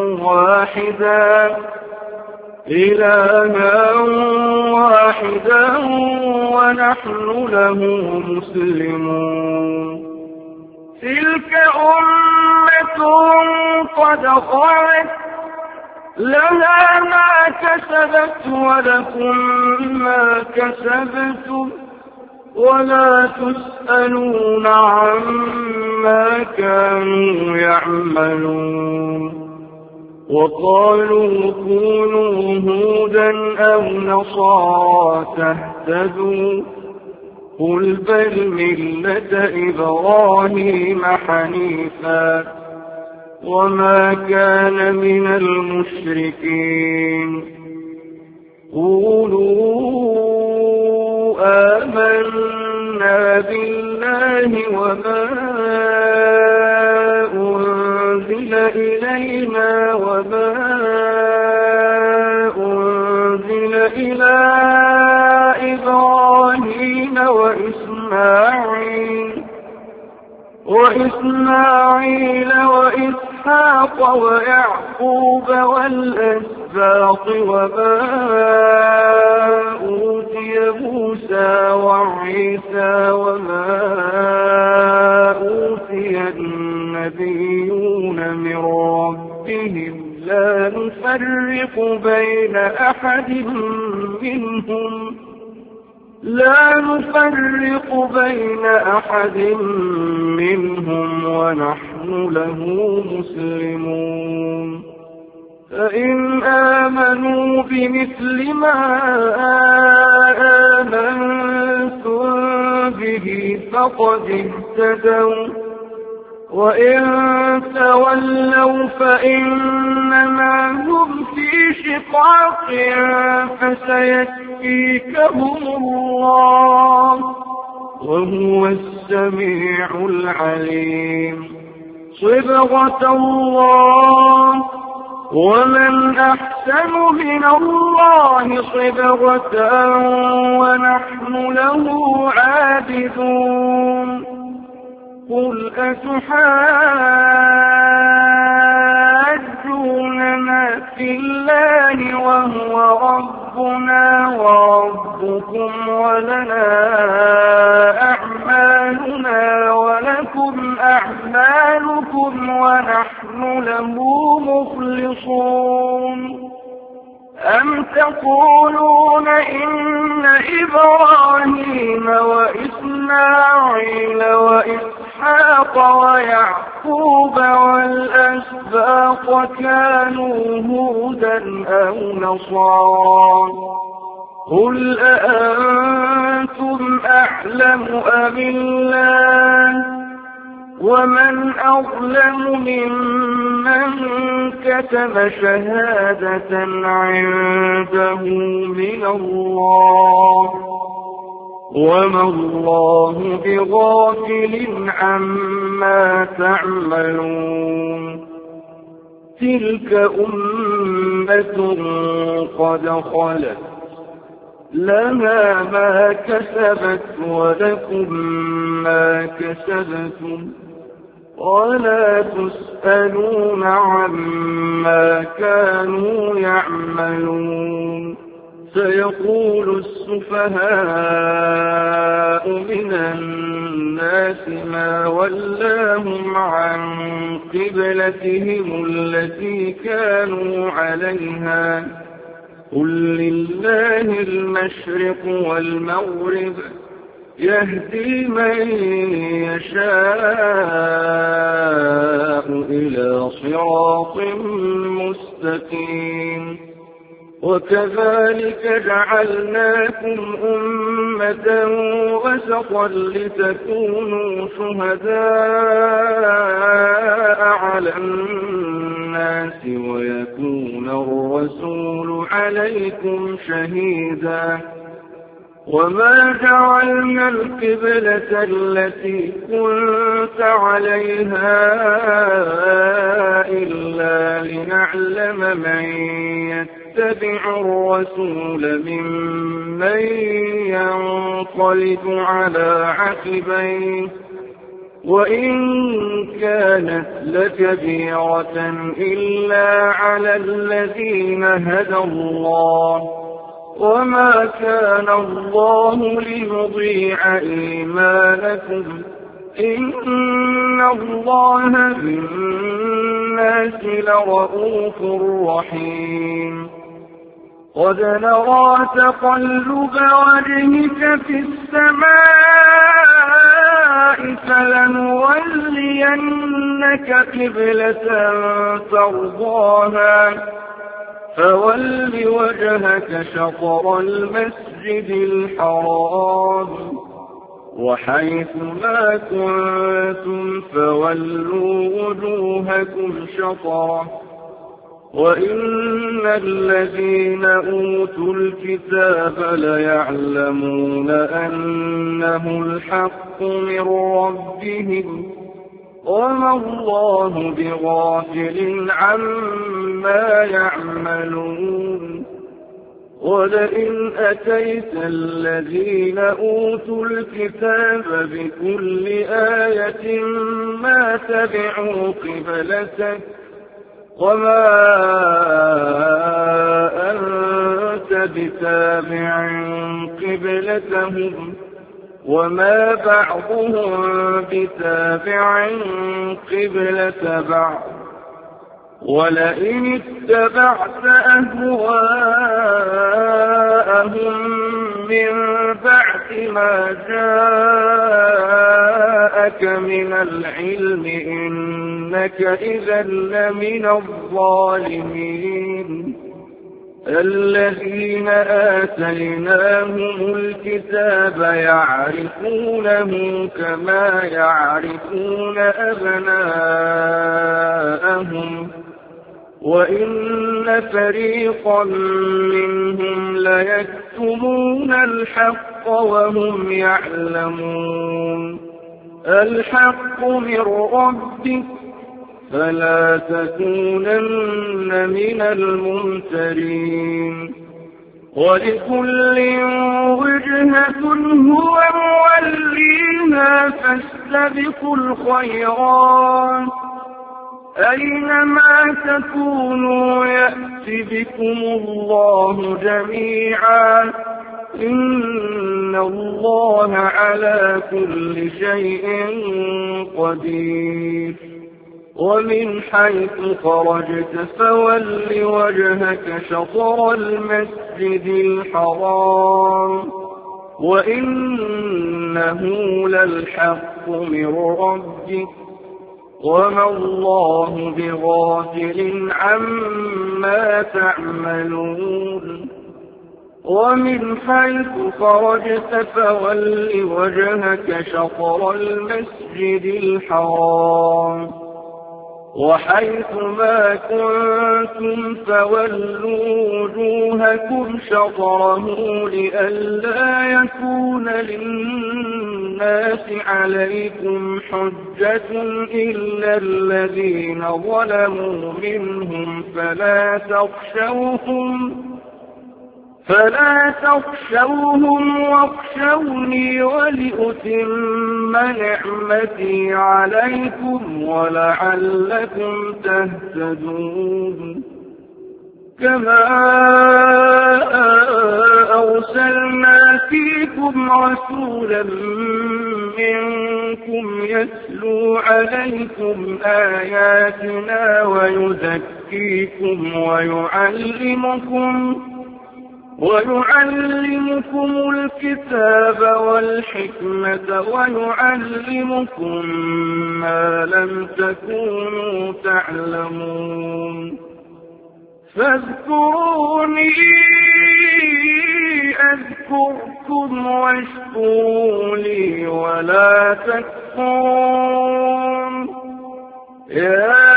واحدا ونحن له مسلمون تلك أمة قد خلت لها ما كسبت ولكم ما كسبتم ولا تسألون عما كانوا يعملون وقالوا كونوا هودا أو نصارى تهتدوا قل بل ملة إبراهيم حنيفا وما كان من المشركين قولوا آمنا بالله وما أنزل إلينا وما أنزل إلى إبراهيم وإسماعيل وإسحاق ويعقوب والأسباط وما أوتي موسى وعيسى وما أوتي النبيون من ربهم لا نفرق بين أحد منهم ونحن له مسلمون فإن آمنوا بمثل ما آمنتم به فقد اهتدوا وإن تولوا فإنما هم في شقاق فسيكفيكهم الله وهو السميع العليم صبغة الله ومن أحسن من الله صبغة ونحن له عابدون قل أتحاجوننا في الله وهو ربنا وربكم ربكم ولنا أعمالنا ولكم أعمالكم ونحن له مخلصون أم تقولون إن إبراهيم وإسماعيل وإسحاق ويعقوب والأسباط كانوا هودا أو نصارى قل أأنتم أعلم أم الله ومن أظلم ممن كتم شهادة عنده من الله وما الله بغافل عما تعملون تلك أمة قد خلت لها ما كسبت ولكم ما كسبتم ولا تسألون عما كانوا يعملون سيقول السفهاء من الناس ما ولاهم عن قبلتهم التي كانوا عليها قل لله المشرق والمغرب يهدي من يشاء إلى صراط مستقيم وكذلك جعلناكم أمة وسطا لتكونوا شهداء على الناس ويكون الرسول عليكم شهيدا وما جعلنا القبلة التي كنت عليها إلا لنعلم من يتبع الرسول ممن ينقلب على عقبيه وإن كانت لكبيرة إلا على الذين هدى الله وما كان الله ليضيع إيمانكم إن الله بالناس لرؤوف رحيم قد نرى تقلب وجهك في السماء فلنولينك قبلة ترضاها فول وجهك شطر المسجد الحرام وحيث ما كنتم فولوا وجوهكم شطره وإن الذين أوتوا الكتاب ليعلمون أنه الحق من ربهم وما الله بغافل عما يعملون ولئن أتيت الذين أوتوا الكتاب بكل آية ما تبعوا قبلتك وما أنت بتابع قبلتهم وما بعضهم بتابع قبلة بعض ولئن اتبعت أهواءهم من بعد ما جاءك من العلم إنك إذا لمن الظالمين الذين آتيناهم الكتاب يعرفونه كما يعرفون أبناءهم وإن فريقا منهم ليكتمون الحق وهم يعلمون الحق من ربك فلا تكونن من الممترين ولكل وجهة هو موليها فاستبقوا الخيرات أينما تكونوا يأت بكم الله جميعا إن الله على كل شيء قدير ومن حيث خرجت فول وجهك شطر المسجد الحرام وإنه للحق من ربك وما الله بغافل عما تعملون ومن حيث خرجت فول وجهك شطر المسجد الحرام وحيث ما كنتم فولوا وجوهكم شطره لئلا يكون للناس عليكم حجة إلا الذين ظلموا منهم فلا تخشوهم واخشوني ولأتم نعمتي عليكم ولعلكم تهتدون كما أرسلنا فيكم رسولا منكم يتلو عليكم آياتنا ويزكيكم ويعلمكم الكتاب والحكمة ويعلمكم ما لم تكونوا تعلمون فاذكروني أذكركم واشكروا لي ولا تكفرون يا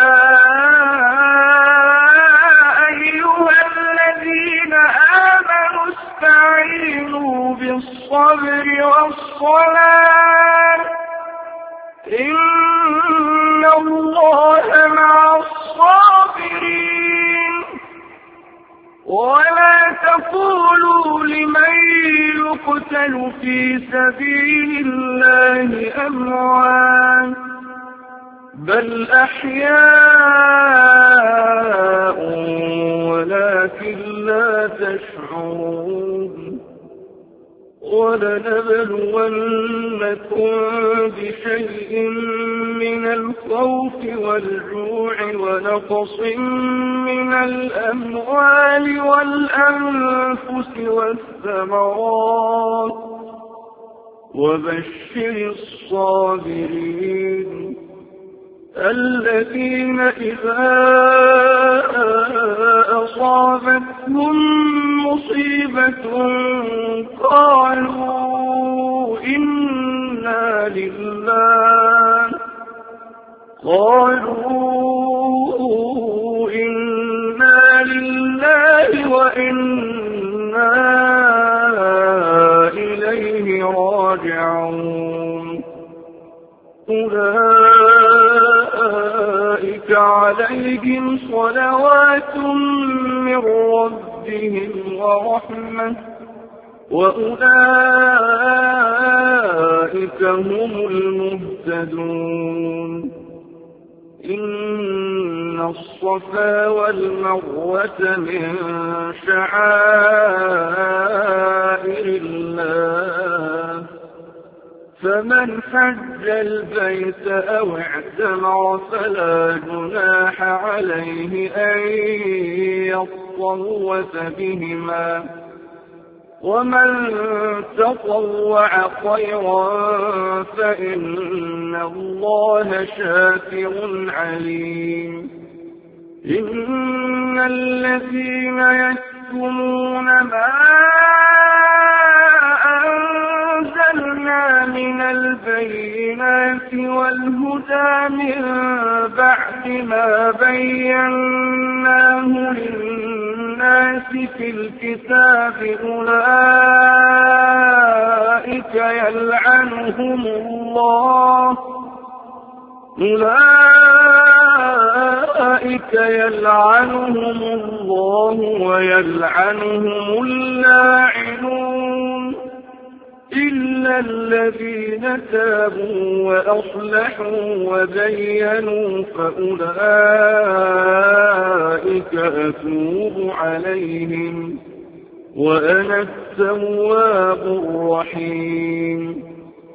أيها الذين آمنوا استعينوا بالصبر والصلاة إن الله مع الصابرين ولا تقولوا لمن يقتل في سبيل الله أموات بل أحياء ولكن لا تشعرون ولنبلونكم بشيء من الخوف والجوع ونقص من الأموال والأنفس والثمرات وبشر الصابرين الذين إذا أصابتهم مصيبة قالوا إنا لله وإنا إليه راجعون أولئك عليهم صلوات من ربهم ورحمة وأولئك هم المهتدون إن الصفا والمروة من شعائر الله فمن حج البيت أو اعتمر فلا جناح عليه أن يطوف بهما ومن تطوع خيرا فإن الله شاكر عليم إن الذين يكتمون ما أنزلنا من البينات والهدى من بعد ما بيناه للناس في الكتاب أولئك يلعنهم الله ويلعنهم اللاعنون إلا الذين تابوا وأصلحوا وبينوا فأولئك أتوب عليهم وأنا التواب الرحيم.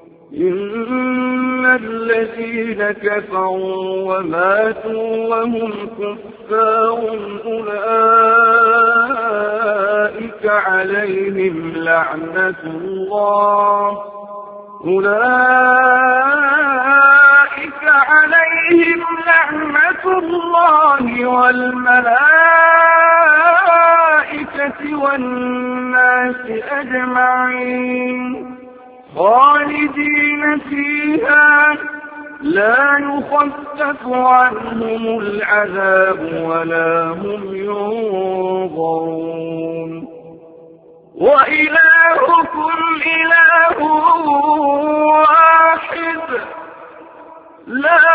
إن الذين كفروا وماتوا وهم كفار أولئك عليهم لعنة الله والملائكة والناس أجمعين خالدين فيها لا يخفف عنهم العذاب ولا هم ينظرون. وإلهكم إله واحد لا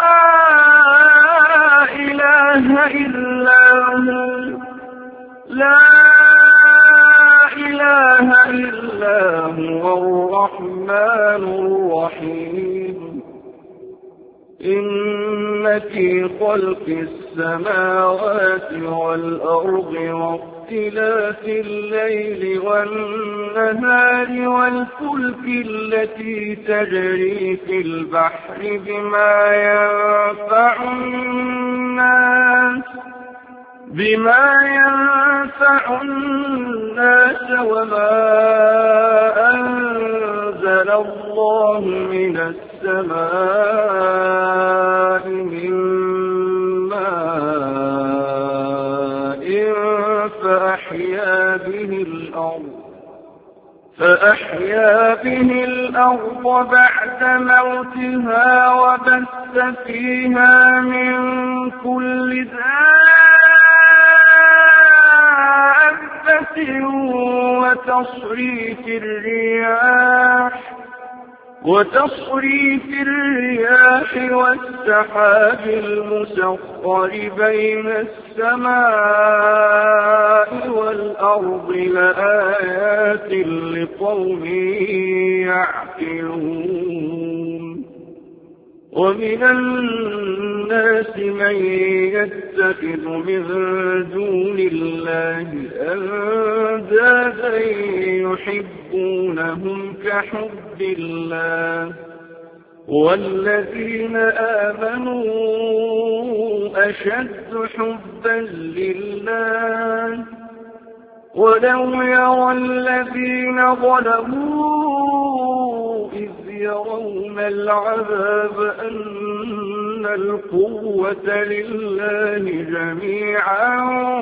إله إلا هو الرحمن الرحيم. إن في خلق السماوات والأرض واختلاف الليل والنهار والفلك التي تجري في البحر بما ينفع الناس وما أنزل الله من السماء من ماء فأحيا به الأرض بعد موتها وبث فيها من كل دابة وتصريف الرياح والسحاب المسخر بين السماء والأرض لآيات لقوم يعقلون. ومن الناس من يتخذ من دون الله أندادا يحبونهم كحب الله والذين آمنوا أشد حبا لله ولو يرى الذين ظلموا إذ يرون العذاب أن القوة لله جميعا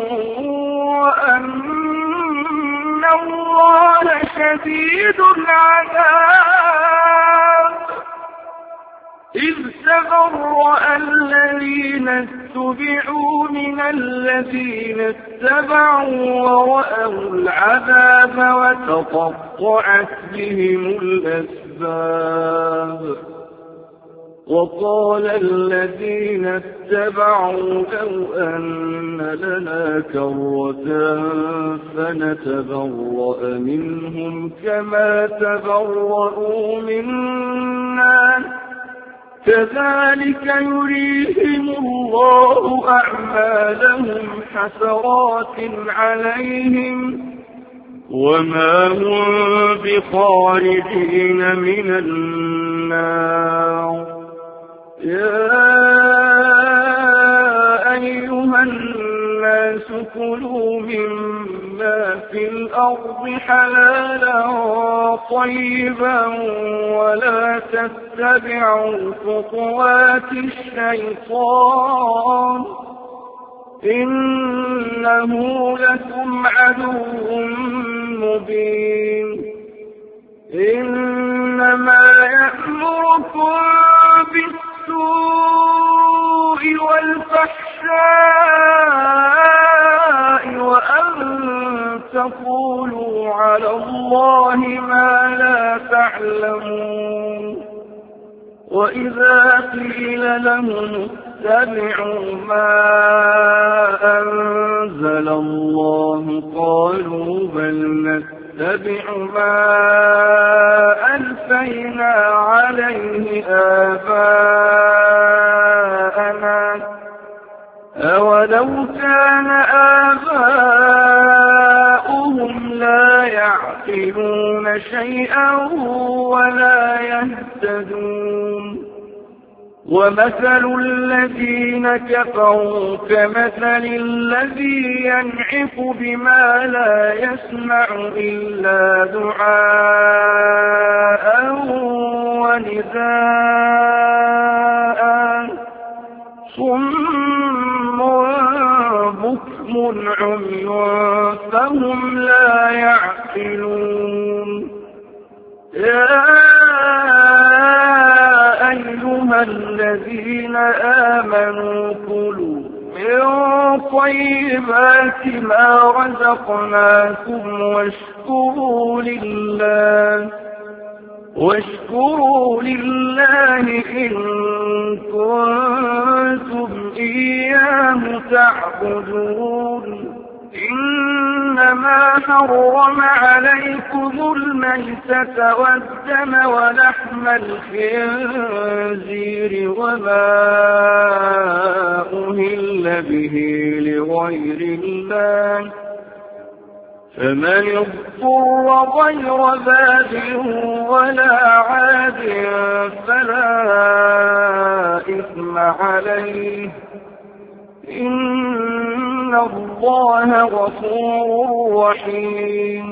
وأن الله شديد العذاب إذ تبرأ الذين اتبعوا من الذين اتبعوا ورأوا العذاب وتقطعت بهم الأسباب. وقال الذين اتبعوا لو أن لنا كرة فنتبرأ منهم كما تبرؤوا منا كذلك يريهم الله أعمالهم حسرات عليهم وما هم بخارجين من النار. يا أيها الناس كلوا مما في الأرض حلالا طيبا ولا تتبعوا خطوات الشيطان إنه لكم عدو مبين. إنما يأمركم بالسوء والفحشاء وأن تقولوا على الله ما لا تعلمون. وإذا قيل لهم اتبعوا ما أنزل الله قالوا بل نتبع ما ألفينا عليه آباءنا أولو كان آباؤهم يعقلون شيئا ولا يهتدون. ومثل الذين كفروا كمثل الذي ينعق بما لا يسمع إلا دعاء ونداء صم بكم عمي فهم لا يعقلون. يا أيها الذين آمنوا كلوا من طيبات ما رزقناكم واشكروا لله إن كنتم إياه تعبدون. إنما حرم عليكم الميتة والدم ولحم الخنزير وما أهل به لغير الله فمن اضطر غير باد ولا عاد فلا إثم عليه إن الله غفور رحيم.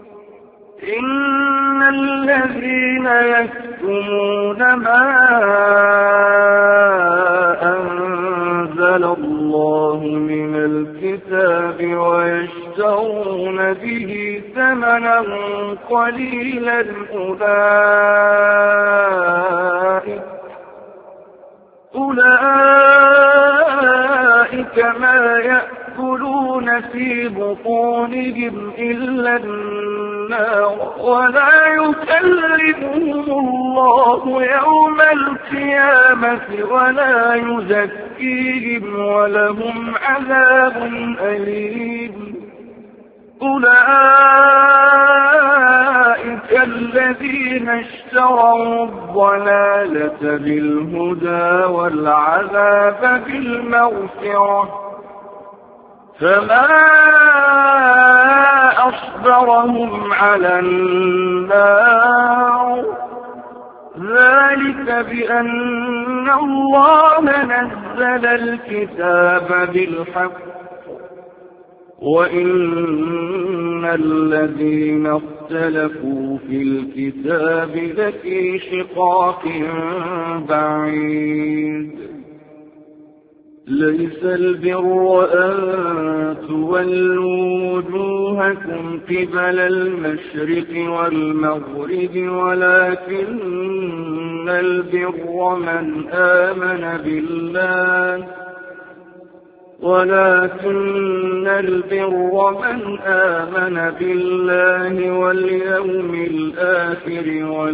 إن الذين يكتمون ما أنزل الله من الكتاب ويشترون به ثمنا قليلا أولئك ما يأكلون في بطونهم إلا النار ولا يكلمهم الله يوم القيامة ولا يزكيهم ولهم عذاب أليم. أولئك الذين اشتروا الضلالة بالهدى والعذاب بالمغفرة فما أصبرهم على النار ذلك بأن الله نزل الكتاب بالحق وإن الذين اختلفوا في الكتاب لفي شقاق بعيد. ليس البر أن تولوا وجوهكم قبل المشرق والمغرب ولكن البر من آمن بالله واليوم الآخر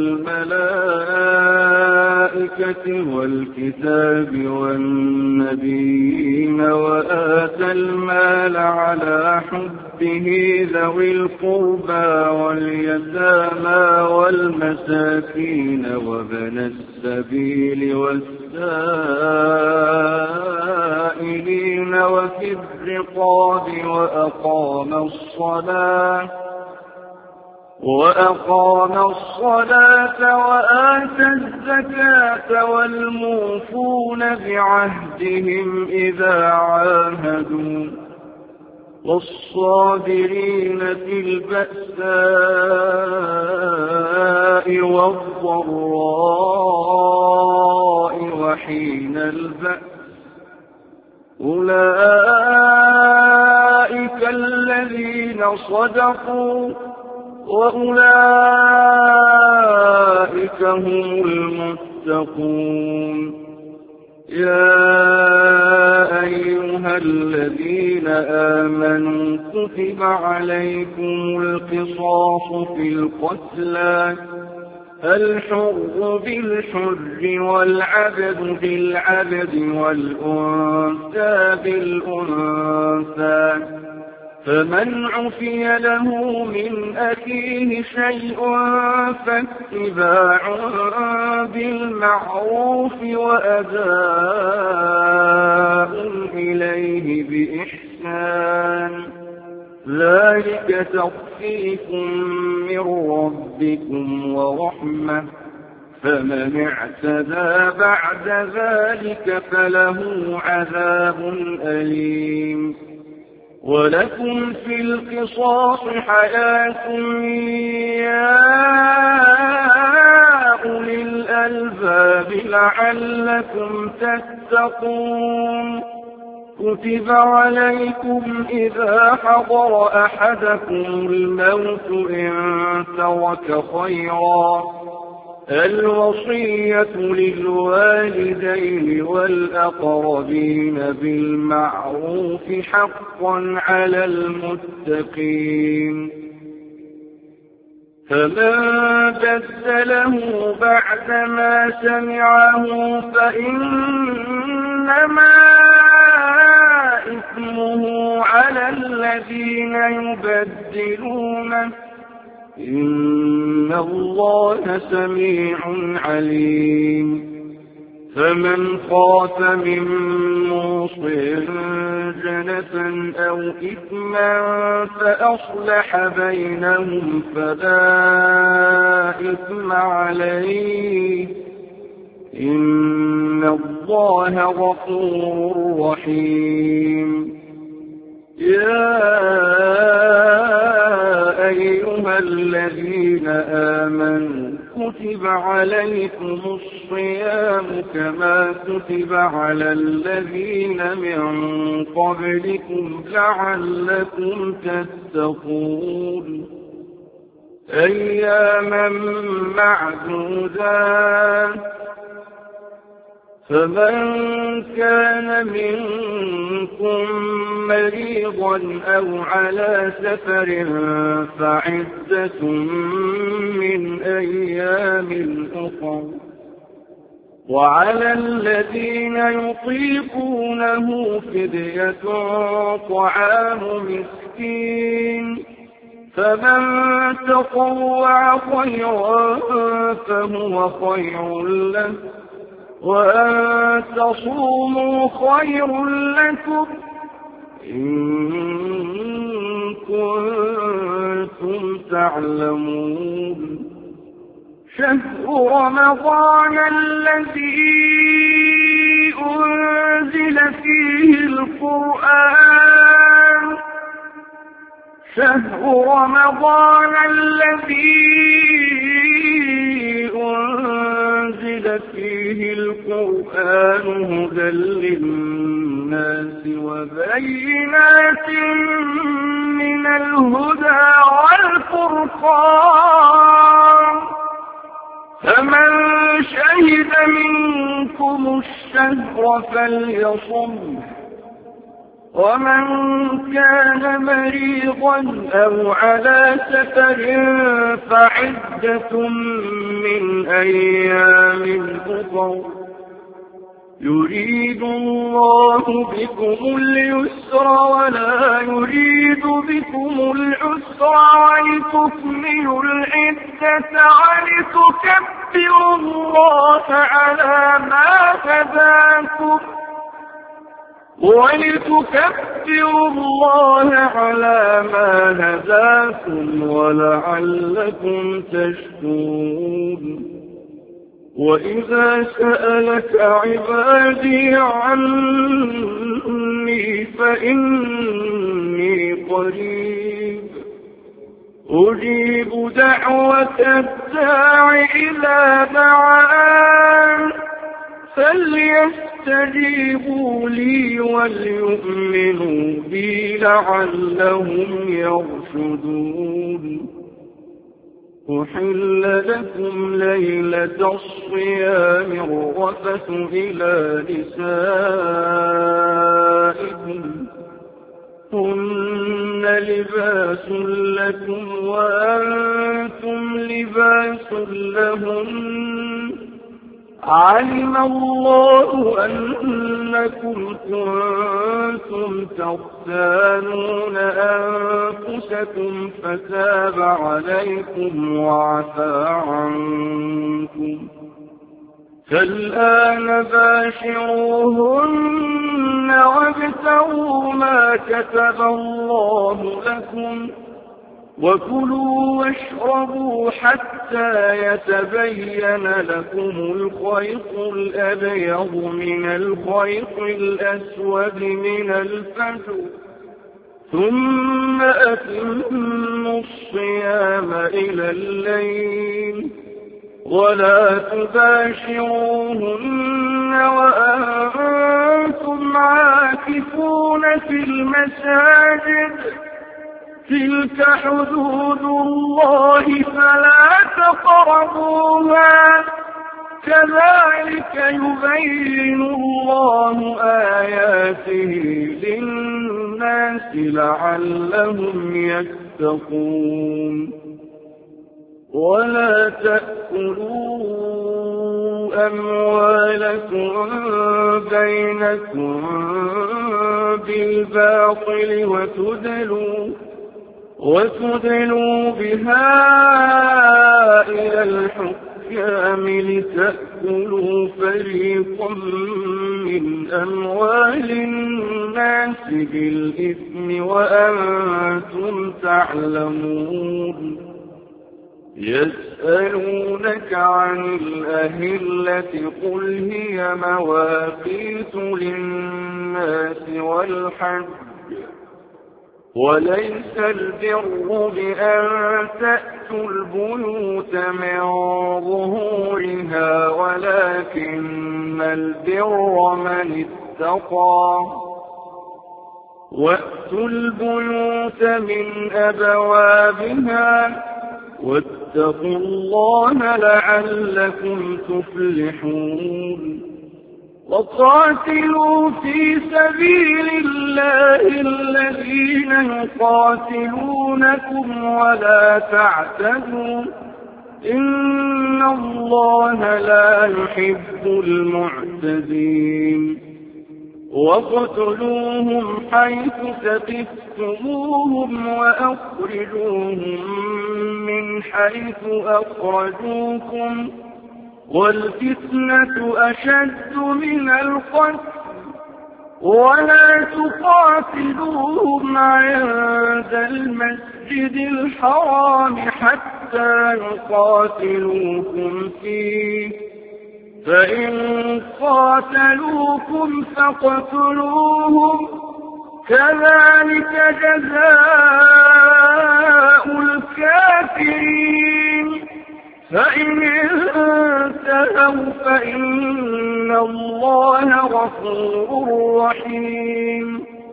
والملائكة والكتاب والنبيين وآتى المال على حبه ذوي القربى واليتامى والمساكين وابن السبيل والسائلين وفي الرقاب وأقام الصلاة وآتى الزكاة والموفون بعهدهم إذا عاهدوا والصابرين في البأساء والضراء وحين البأس أولئك الذين صدقوا وأولئك هم المتقون. يا أيها الذين آمنوا كتب عليكم القصاص في القتلى الحر بالحر والعبد بالعبد والأنثى بالأنثى فمن عفي له من أخيه شيء فاتباع بالمعروف وأداء إليه بإحسان ذلك تخفيف من ربكم ورحمة، فمن اعتدى بعد ذلك فله عذاب أليم. ولكم في القصاص حياة يا أولي الألباب لعلكم تتقون. كتب عليكم إذا حضر أحدكم الموت إن ترك خيرا الوصية للوالدين والأقربين بالمعروف حقا على المتقين. فمن بدله بعدما سمعه فإنما إثمه على الذين يبدلونه، إن الله سميع عليم. فمن خاف من موص جنفا أو إثما فأصلح بينهم فلا إثم عليه، إن الله غفور رحيم. يا أيها الذين آمنوا كتب عليكم الصيام كما كتب على الذين من قبلكم لعلكم تتقون. أياما معدودات، فمن كان منكم مريضا أو على سفر فعدة من أيام أخر، وعلى الذين يطيقونه فدية طعام مسكين، فمن تطوع خيرا فهو خير له، وأن تصوموا خير لكم إن كنتم تعلمون. شهر رمضان الذي أنزل فيه القرآن، شهر رمضان الذي أنزل فيه القرآن هدى للناس وبينات من الهدى والفرقان، فمن شهد منكم الشهر فليصم، ومن كان مريضا أو على سفر فعدة من أيام أخر، يريد الله بكم اليسر ولا يريد بكم العسر ولتكملوا العدة ولتكبروا الله على ما هداكم ولعلكم تشكرون. وإذا سألك عبادي عني فإني قريب أجيب دعوة الداع إذا دعان، فليستجيبوا لي وليؤمنوا بي لعلهم يرشدون. أحل لكم ليلة الصيام الرفث إلى نسائكم هن لباس لكم وأنتم لباس لهم، علم الله أنكم كنتم تختانون أنفسكم فتاب عليكم وعفى عنكم، فالآن باشروهن وابتغوا ما كتب الله لكم وكلوا واشربوا حتى يتبين لكم الخيط الأبيض من الخيط الأسود من الفجر ثم أتموا الصيام إلى الليل ولا تباشروهن وأنتم عاكفون في المساجد تلك حدود الله فلا تقربوها كذلك يبين الله آياته للناس لعلهم يتقون ولا تأكلوا أموالكم بينكم بالباطل وتدلوا بها إلى الحكام لتأكلوا فريقا من أموال الناس بالإثم وأنتم تعلمون يسألونك عن الأهلة قل هي مواقيت للناس والحج وليس البر بأن تأتوا البيوت من ظهورها ولكن البر من اتقى وأتوا البيوت من أبوابها واتقوا الله لعلكم تفلحون وقاتلوا في سبيل الله الذين يقاتلونكم ولا تعتدوا إن الله لا يحب المعتدين واقتلوهم حيث ثقفتموهم وأخرجوهم من حيث أخرجوكم والفتنة أشد من القتل ولا تقاتلوهم عند المسجد الحرام حتى يقاتلوكم فيه فإن قاتلوكم فاقتلوهم كذلك جزاء الكافرين فإن انتهوا فإن الله غفور رحيم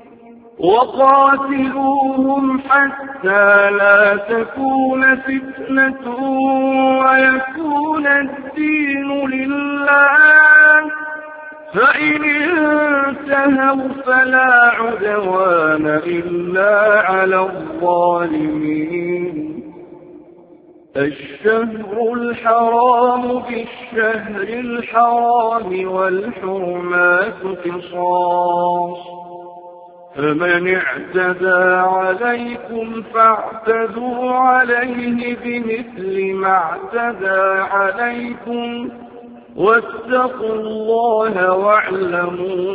وقاتلوهم حتى لا تكون فتنة ويكون الدين لله فإن انتهوا فلا عدوان إلا على الظالمين الشهر الحرام بالشهر الحرام والحرمات قصاص فمن اعتدى عليكم فاعتدوا عليه بمثل ما اعتدى عليكم واتقوا الله واعلموا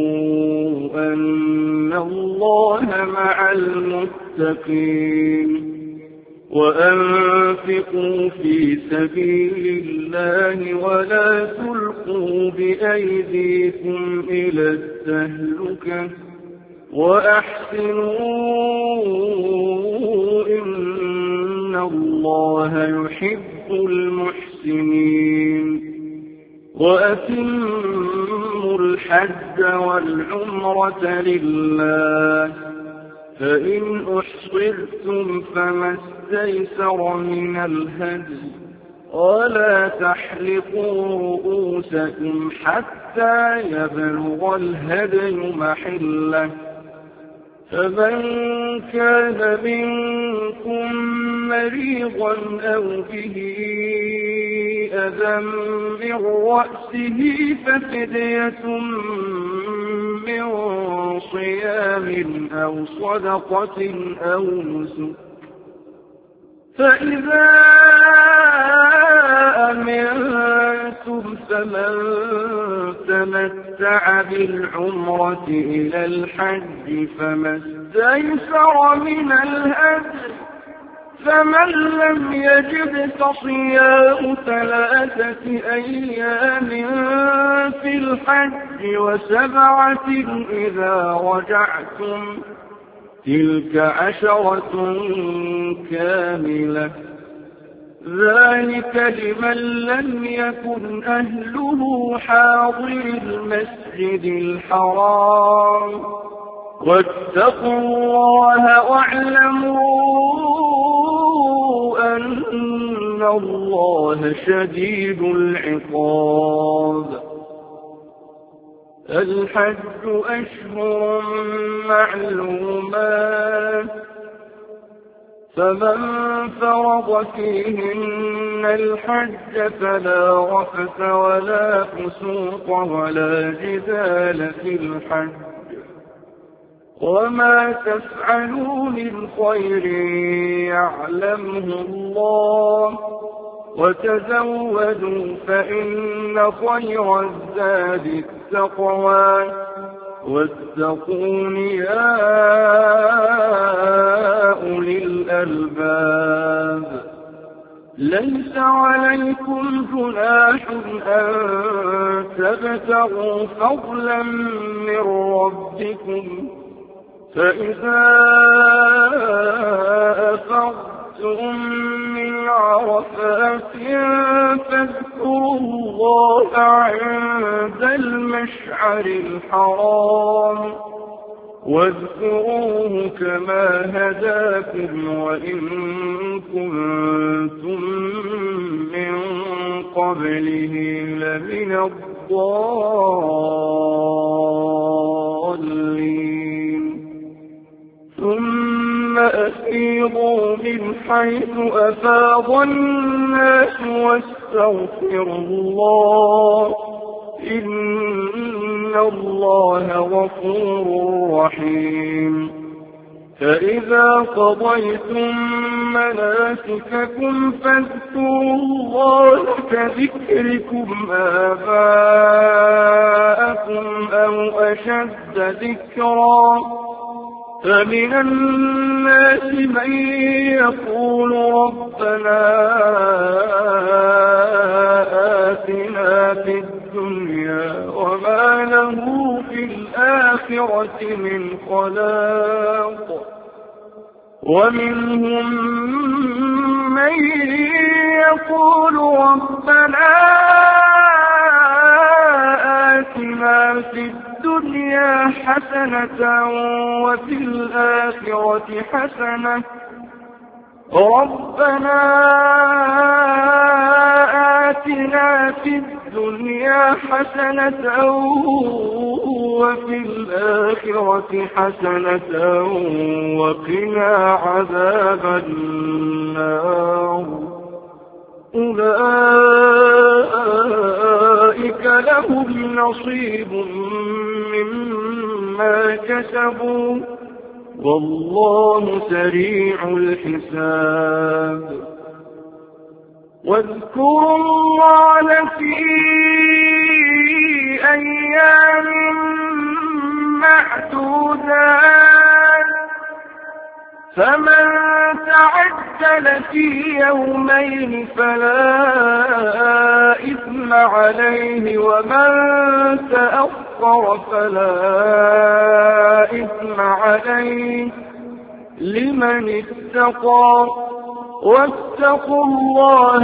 أن الله مع المتقين وأنفقوا في سبيل الله ولا تلقوا بأيديكم إلى التهلكة وأحسنوا إن الله يحب المحسنين وأتموا الحج والعمرة لله فإن أحصرتم فما استيسر من الهدي ولا تحلقوا رؤوسكم حتى يبلغ الهدي محله فمن كان منكم مريضا أو به أذى من رأسه ففدية من صيام أو صدقة أو نسك فإذا أمنتم فمن تمتع بالعمرة إلى الحج فما استيسر من الهدي، فمن لم يجد فصيام 3 أيام في الحج و7 إذا رجعتم، تلك 10 كاملة، ذلك لمن لم يكن أهله حاضر المسجد الحرام. واتقوا الله واعلموا أن الله شديد العقاب. الحج أشهر معلومات، فمن فرض فيهن الحج فلا رفث ولا فسوق ولا جدال في الحج، وما تفعلوا من خير يعلمه الله، وتزودوا فإن خير الزاد التقوى، واتقون يا أولي الألباب. ليس عليكم جناح أن تبتغوا فضلا من ربكم، فإذا أفضتم من عرفات فاذكروا الله عند المشعر الحرام، واذكروه كما هداكم وإن كنتم من قبله لمن الضالين. ثم أفيضوا من حيث أفاض الناس واستغفروا الله، إن الله غفور رحيم. فإذا قضيتم مناسككم فاذكروا الله كذكركم آباءكم أو أشد ذكرا، فمن الناس من يقول ربنا آتنا في الدنيا وما له في الآخرة من خلاق، ومنهم من يقول ربنا آتنا في الدنيا حسنة وفي الآخرة حسنة، ربنا آتنا في الدنيا حسنة وفي الآخرة حسنة وقنا عذاب النار. أولئك لهم نصيب مما كسبوا والله سريع الحساب. واذكروا الله في أيام معدودات، فمن تعجل في يومين فلا إثم عليه، ومن تأخر فلا إثم عليه لمن اتقى. واتقوا الله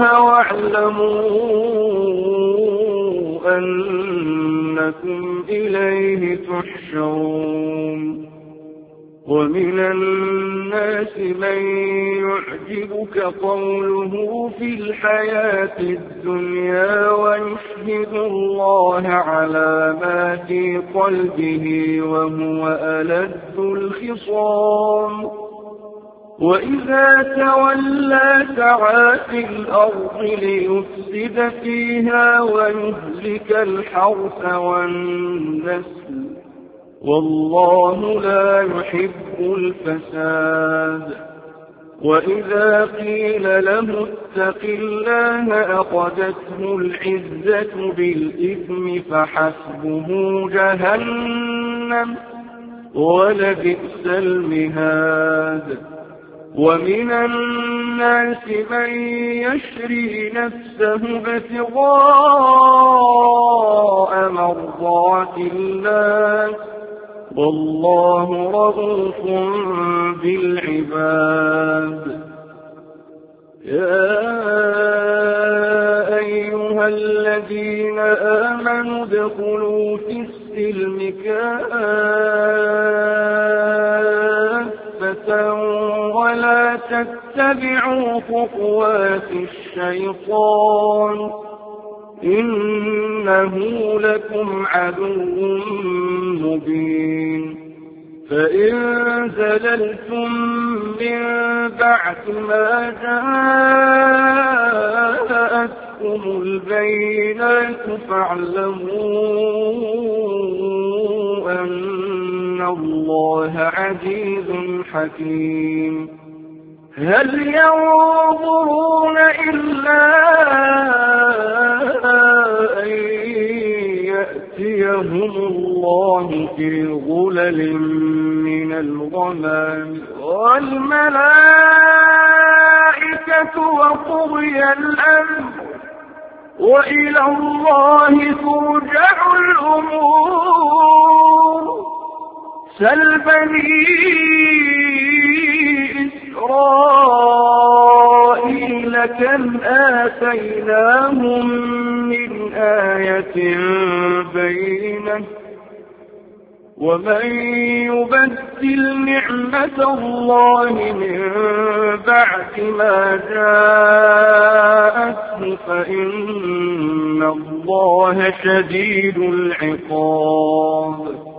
واعلموا أنكم إليه تحشرون. ومن الناس من يعجبك قوله في الحياة الدنيا ويشهد الله على ما في قلبه وهو ألد الخصام، وإذا تولى سعى في الأرض ليفسد فيها ويهلك الحرث والنسل، والله لا يحب الفساد. وإذا قيل له اتق الله أخذته العزة بالإثم فحسبه جهنم ولبئس المهاد ومن الناس من يشري نفسه ابتغاء مرضات الله والله رؤوف بالعباد يا أيها الذين آمنوا ادخلوا في السلم كافة ولا تتبعوا خطوات الشيطان إنه لكم عدو مبين فإن زللتم من بعد ما جاءتكم البينات فاعلموا أن الله عزيز حكيم هل ينظرون إلا أن يأتيهم الله في ظلل من الغمام والملائكة وقضي الأمر وإلى الله ترجع الأمور سل بني إسرائيل كم آتيناهم من آية بينة ومن يبدل نعمة الله من بعد ما جاءته فإن الله شديد العقاب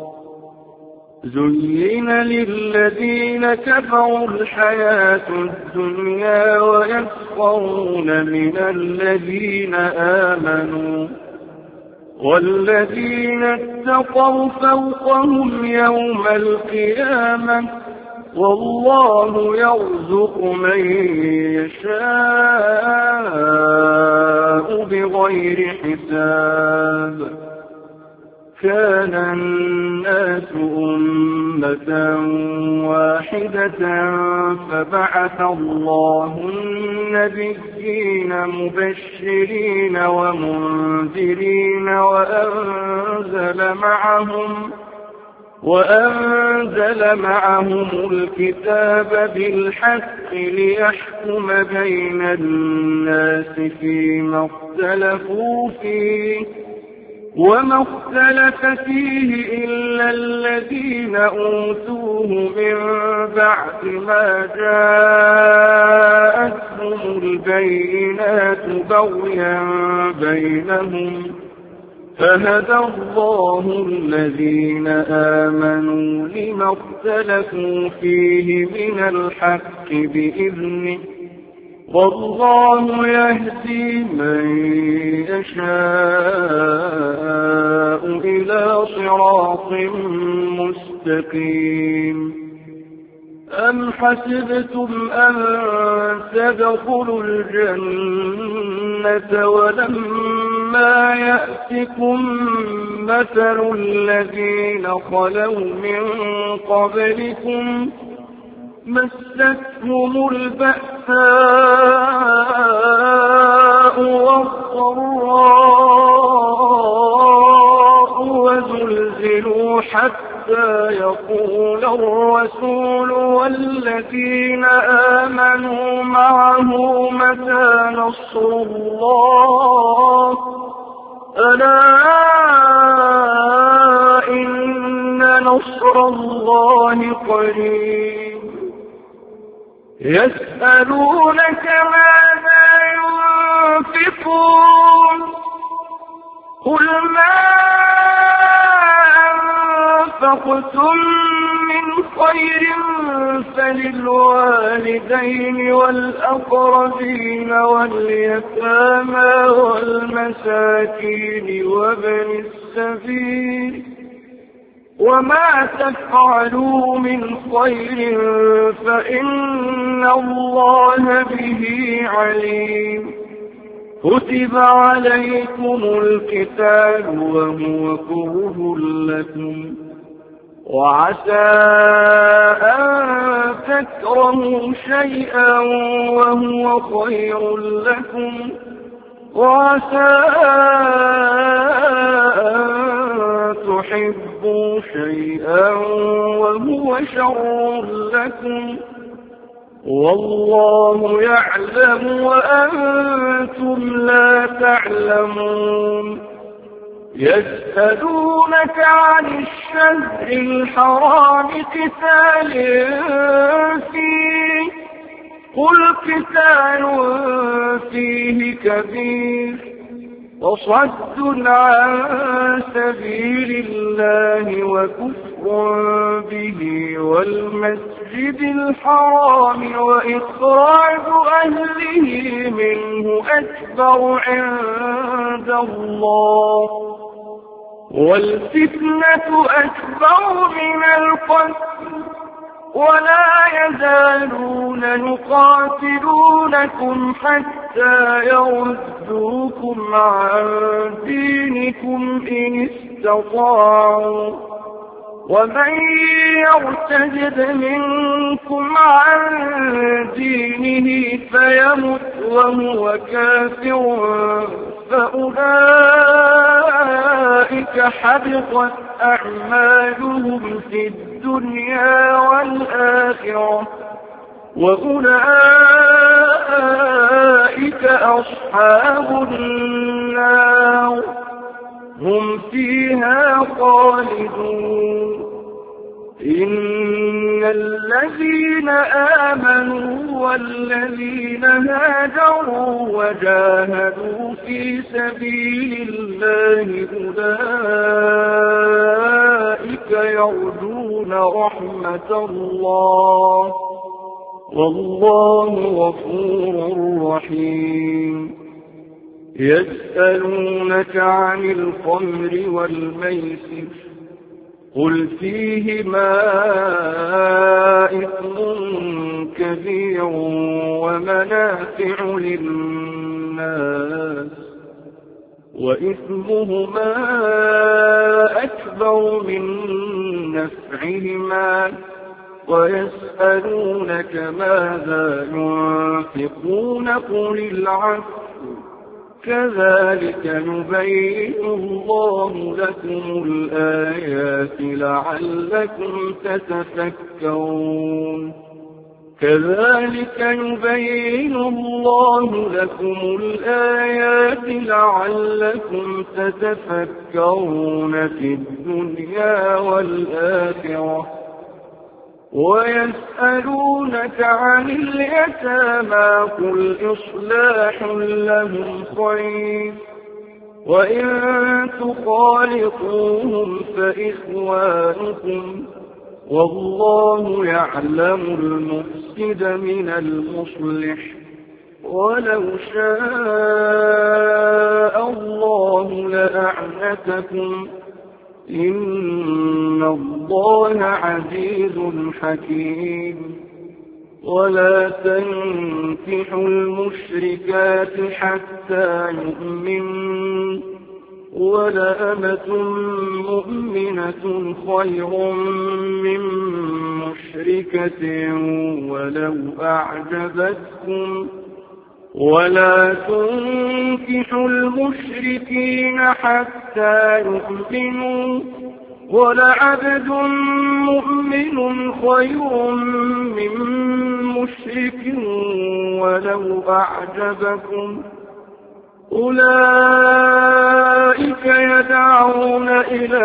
زين للذين كفروا الحياة الدنيا ويسخرون من الذين آمنوا والذين اتقوا فوقهم يوم القيامة والله يرزق من يشاء بغير حساب كان الناس أمة واحدة فبعث الله النبيين مبشرين ومنذرين وأنزل معهم الكتاب بالحق ليحكم بين الناس فيما اختلفوا فيه وما اختلف فيه إلا الذين أوتوه من بعد ما جاءتهم البينات بغيا بينهم فهدى الله الذين آمنوا لما اختلفوا فيه من الحق بإذنه والله يهدي من يشاء إلى صراط مستقيم أم حسبتم أن تدخلوا الجنة ولما يأتكم مثل الذين خلوا من قبلكم مستهم البأساء والضراء وزلزلوا حتى يقول الرسول والذين آمنوا معه متى نصر الله ألا إن نصر الله قريب يسألونك ماذا ينفقون قل ما أنفقتم من خير فللوالدين والأقربين واليتامى والمساكين وابن السبيل وما تفعلوا من خير فإن الله به عليم. كتب عليكم القتال وهو كره لكم، وعسى أن تكرهوا شيئا وهو خير لكم، وعسى أن تحبوا شيئا وهو شر لكم، والله يعلم وأنتم لا تعلمون. يسألونك عن الشهر الحرام قتال فيه، قل قتال فيه كبير، وصد عن سبيل الله وكفر به والمسجد الحرام وإخراج أهله منه أكبر عند الله، والفتنة أكبر من القتل، ولا يزالون يقاتلونكم حتى يردوكم عن دينكم إن استطاعوا، ومن يرتد منكم عن دينه فيمت وهو كافر فأولئك حبطت أعمالهم في الدنيا والآخرة، وأولئك أصحاب النار هم فيها خالدون. إن الذين آمنوا والذين هاجروا وجاهدوا في سبيل الله أولئك يرجون رحمة الله، والله غفور رحيم. يسألونك عن الخمر والميسر، قل فيهما إثم كبير ومنافع للناس، وإثمهما أكبر من نفعهما، ويسألونك ماذا ينفقون قل العفو، كذلك يبين الله لكم الآيات لعلكم تتفكرون. كذلك يبين الله لكم الآيات لعلكم تتفكرون في الدنيا والآخرة. ويسألونك عن اليتامى قل إصلاح لهم خير، وإن تخالطوهم فإخوانكم، والله يعلم المفسد من المصلح، ولو شاء الله لأعنتكم، إن الله عزيز حكيم. ولا تنكحوا المشركات حتى يؤمنوا، ولأمة مؤمنة خير من مشركة ولو أعجبتكم. ولا تنكحوا المشركين حتى يؤمنوا، ولعبد مؤمن خير من مشرك ولو أعجبكم. أولئك يدعون إلى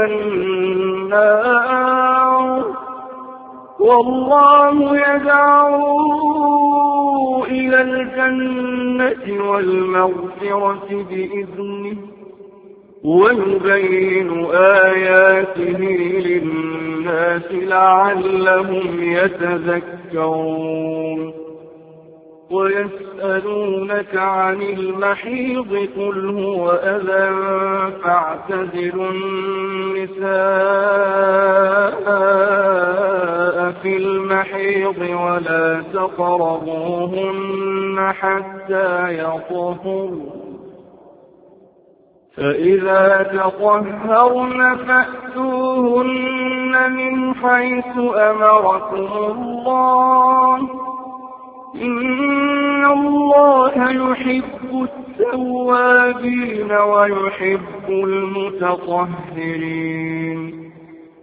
النار، والله يدعو إلى الجنة والمغفرة بإذنه، ويبين آياته للناس لعلهم يتذكرون. ويسألونك عن المحيض قل هو أذى فاعتزلوا النساء في المحيض ولا تقربوهن حتى يطهرن فإذا تطهرن فأتوهن من حيث أمركم الله إن الله يحب التوابين ويحب المتطهرين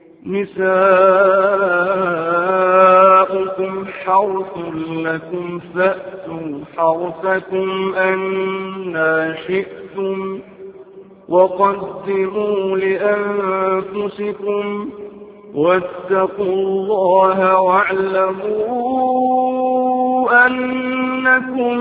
نساؤكم حرث لكم فأتوا حرثكم أنى شئتم وقدموا لأنفسكم واتقوا الله واعلموا أنكم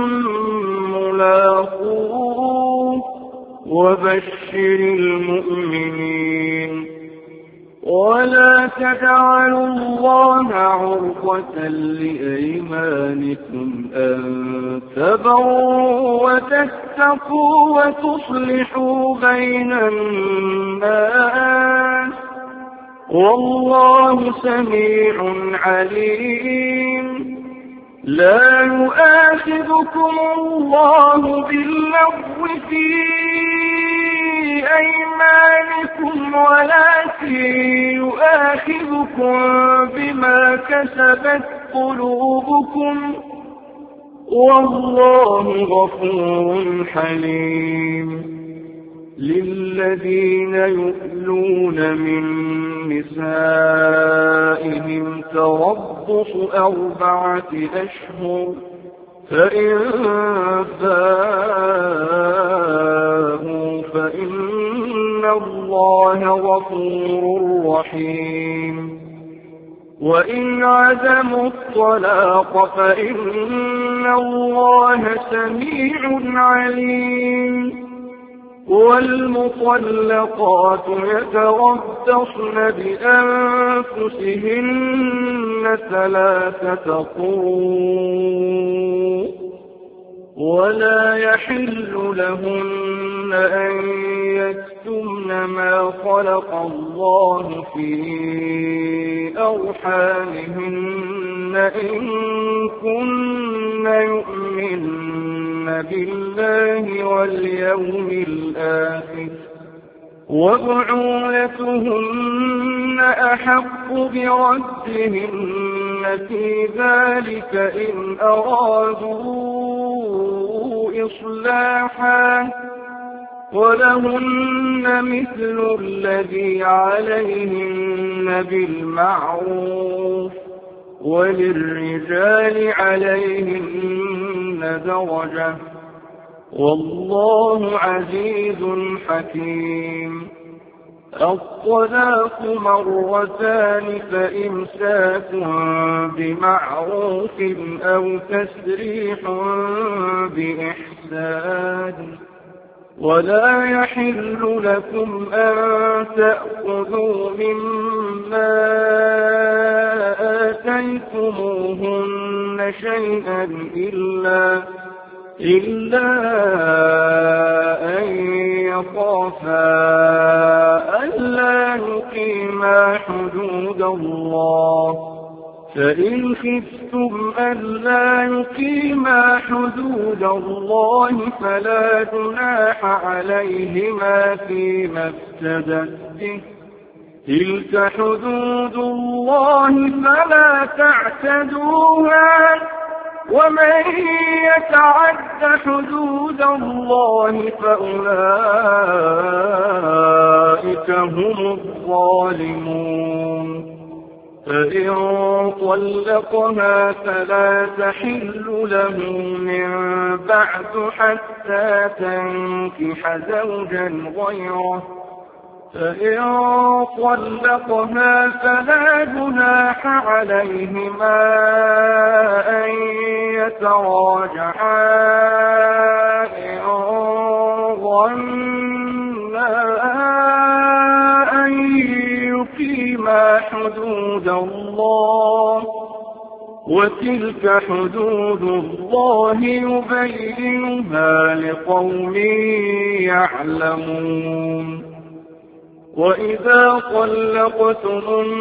ملاقوه وبشر المؤمنين ولا تجعلوا الله عرضة لأيمانكم أن تبروا وتتقوا وتصلحوا بين الناس والله سميع عليم لا يؤاخذكم الله باللغو في أيمانكم ولكن يؤاخذكم بما كسبت قلوبكم والله غفور حليم للذين يؤلون من نسائهم تربص 4 أشهر فإن فاءوا فإن الله غفور رحيم وإن عزموا الطلاق فإن الله سميع عليم والمطلقات يتربصن بأنفسهن 3 قروء ولا يحل لهن أن يكتمن ما خلق الله في أرحامهن إن كن يؤمن بالله واليوم الآخر وبعولتهن أحق بردهن في ذلك إن أرادوا إصلاحا ولهن مثل الذي عليهن بالمعروف وللرجال عليهن درجة والله عزيز حكيم الطلاق 2 فإمساك بمعروف أو تسريح بإحسان ولا يحل لكم أن تأخذوا مما آتيتموهن شيئا إلا أن يخافا ألا يقيما حدود الله فإن خفتم ألا يقيما حدود الله فلا جناح عليهما فيما افتدت به تلك حدود الله فلا تعتدوها ومن يتعد حدود الله فأولئك هم الظالمون فإن طلقها فلا تحل له من بعد حتى تنكح زوجا غيره فإن طلقها فلا جناح عليهما أن يتراجعا إن ظنا أن يقيما حدود الله وتلك حدود الله يبينها لقوم يعلمون. وإذا طلقتم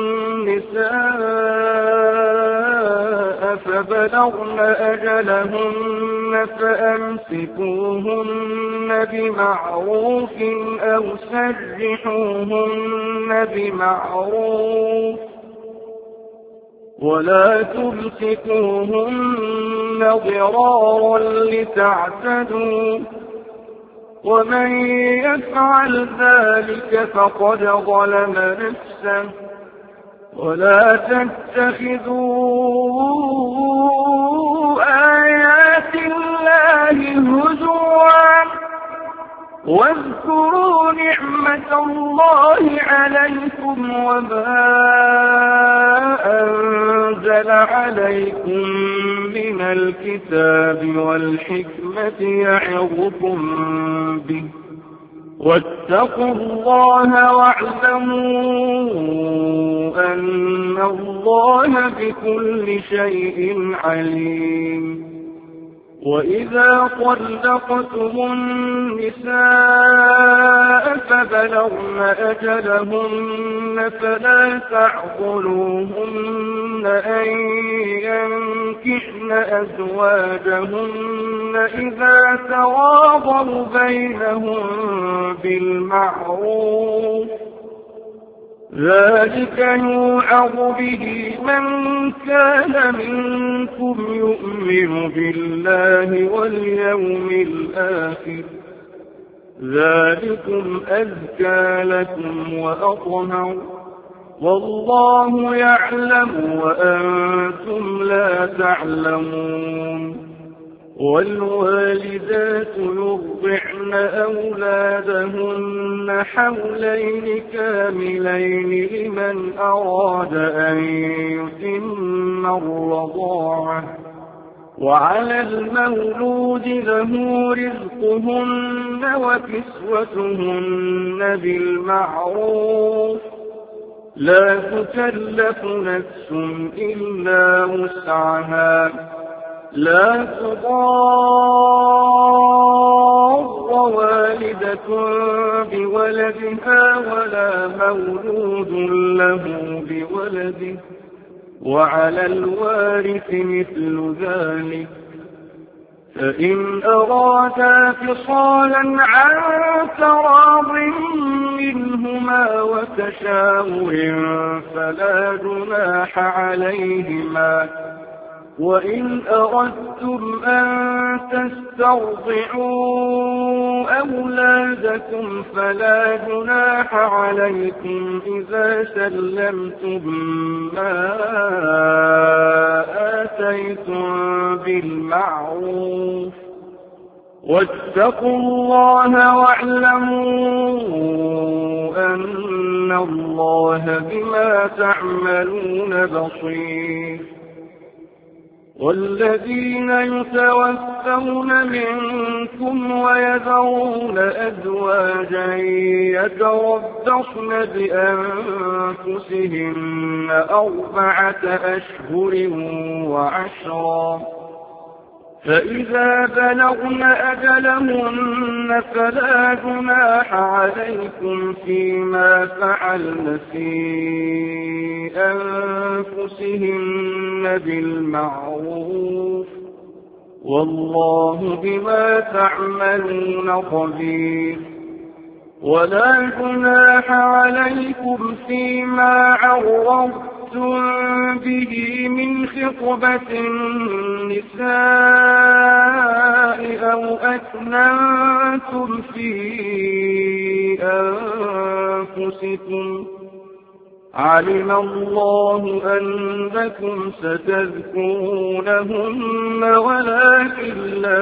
النساء فبلغن أجلهن فأمسكوهن بمعروف أو سرحوهن بمعروف ولا تمسكوهن ضرارا لتعتدوا ومن يفعل ذلك فقد ظلم نفسه. ولا تتخذوا آيات الله هزوا واذكروا نعمة الله عليكم وما أنزل عليكم من الكتاب والحكمة يعظكم به واتقوا الله واعلموا أن الله بكل شيء عليم. وإذا طلقتم النساء فبلغن أجلهن فلا تعضلوهن أن ينكحن أزواجهن إذا تراضوا بينهم بالمعروف ذلك يوعظ به من كان منكم يؤمن بالله واليوم الآخر ذلكم أزكى لكم وأطهر والله يعلم وأنتم لا تعلمون. والوالدات يرضعن أولادهن حولين كاملين لمن أراد أن يتم الرضاعة وعلى المولود له رزقهن وكسوتهن بالمعروف لا تكلف نفس إلا وسعها لا تضار والدة بولدها ولا مولود له بولده وعلى الوارث مثل ذلك فإن أرادا فصالا عن تراض منهما وتشاور فلا جناح عليهما. وإن أردتم أن تسترضعوا أولادكم فلا جناح عليكم إذا سلمتم ما آتيتم بالمعروف واتقوا الله واعلموا أن الله بما تعملون بصير. والذين يتوفون منكم ويذرون أزواجا يتربصن بأنفسهن 4 أشهر وعشرا فإذا بلغن أجلهن فلا جناح عليكم فيما فعلن في أنفسهن بالمعروف والله بما تعملون خبير. ولا جناح عليكم فيما عرضتم به من خطبة النساء أو أكننتم في أنفسكم علم الله أنكم ستذكرونهن ولكن لا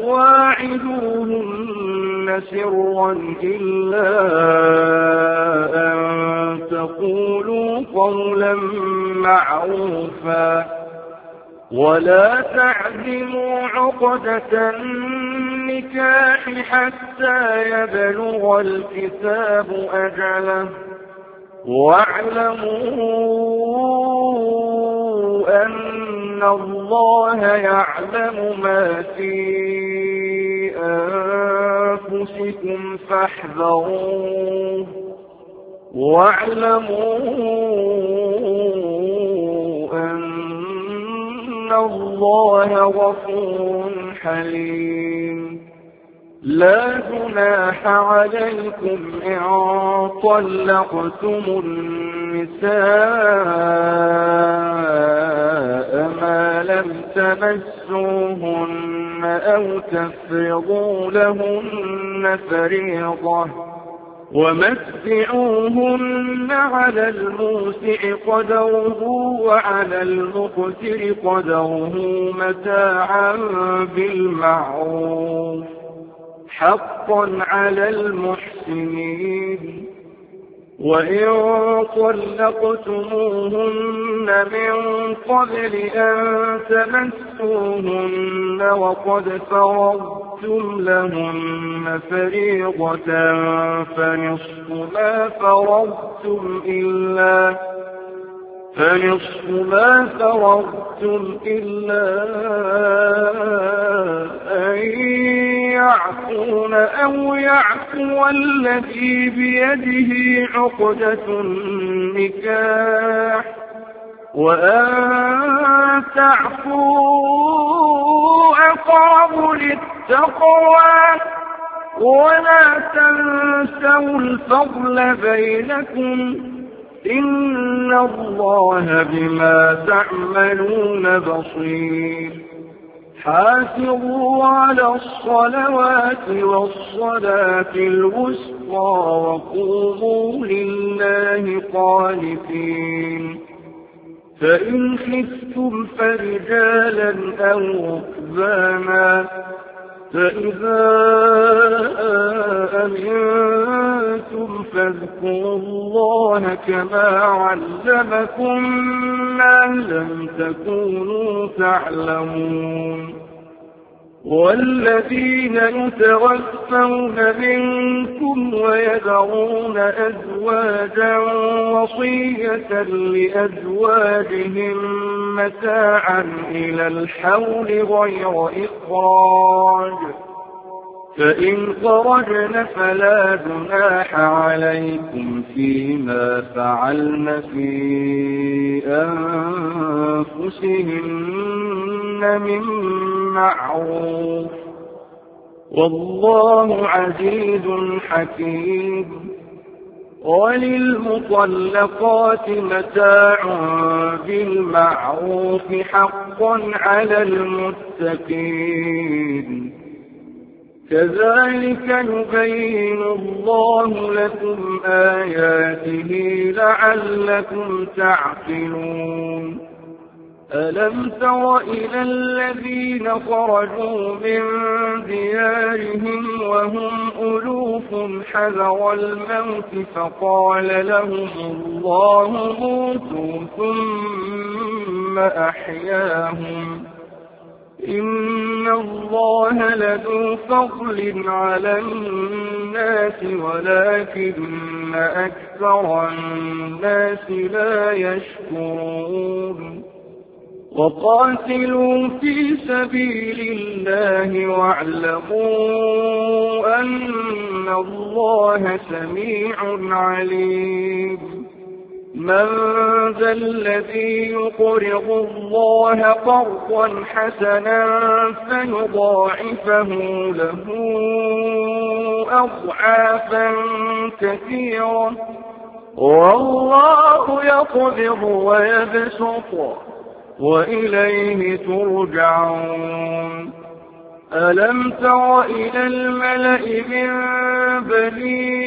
تواعدوهن سرا إلا أن تقولوا قولا معروفا ولا تعزموا عقدة النكاح حتى يبلغ الكتاب أجله واعلموا أن الله يعلم ما في أنفسكم فاحذروه واعلموا أن الله غفور حليم لا جناح عليكم إن طلقتم النساء ما لم تمسوهن أو تفرضوا لهن فريضة ومتعوهن على الموسع قدره وعلى المقتر قدره متاعا بالمعروف حقا على المحسنين وإن طلقتموهن من قبل أن تمسوهن وقد فرضتم لهن فريضة فنصف ما فرضتم إلا أن يعفون أو يعفو الذي بيده عقدة النكاح وأن تعفوا أقرب للتقوى ولا تنسوا الفضل بينكم إن الله بما تعملون بصير حافظوا على الصلوات والصلاة الوسطى وقوموا لله قانتين فإن خفتم فرجالا أو ركبانا فإذا أمنتم فاذكروا الله كما علمكم ما لم تكونوا تعلمون والذين يتوفون منكم ويذرون أزواجا وصية لأزواجهم متاعا إلى الحول غير إخراج فإن خرجن فلا جناح عليكم فيما فعلن في أنفسهن من معروف والله عزيز حكيم وللمطلقات متاع بالمعروف حقا على المتقين كذلك يبين الله لكم آياته لعلكم تعقلون ألم تر إلى الذين خرجوا من ديارهم وهم ألوف حذر الموت فقال لهم الله موتوا ثم أحياهم إن الله لذو فضل على الناس ولكن أكثر الناس لا يشكرون وقاتلوا في سبيل الله واعلموا أن الله سميع عليم من ذا الذي يقرض الله قرضا حسنا فيضاعفه له أضعافا كثيرة والله يقبض ويبسط وإليه ترجعون ألم تر إلى الملأ من بني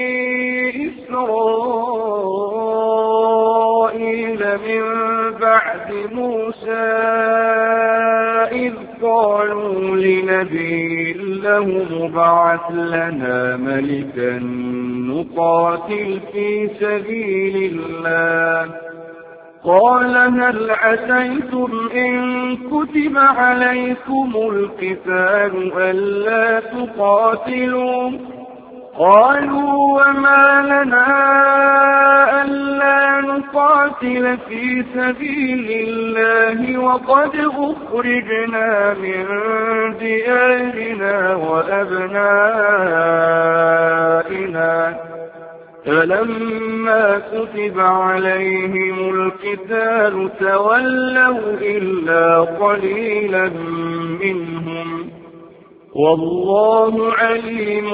إسرائيل من بعد موسى إذ قالوا لنبي له ابعث لنا ملكا نقاتل في سبيل الله قال هل عسيتم إن كتب عليكم القتال ألا تقاتلوا قالوا وما لنا ألا نقاتل في سبيل الله وقد أخرجنا من ديارنا وأبنائنا فلما كتب عليهم القتال تولوا إلا قليلا منهم والله عليم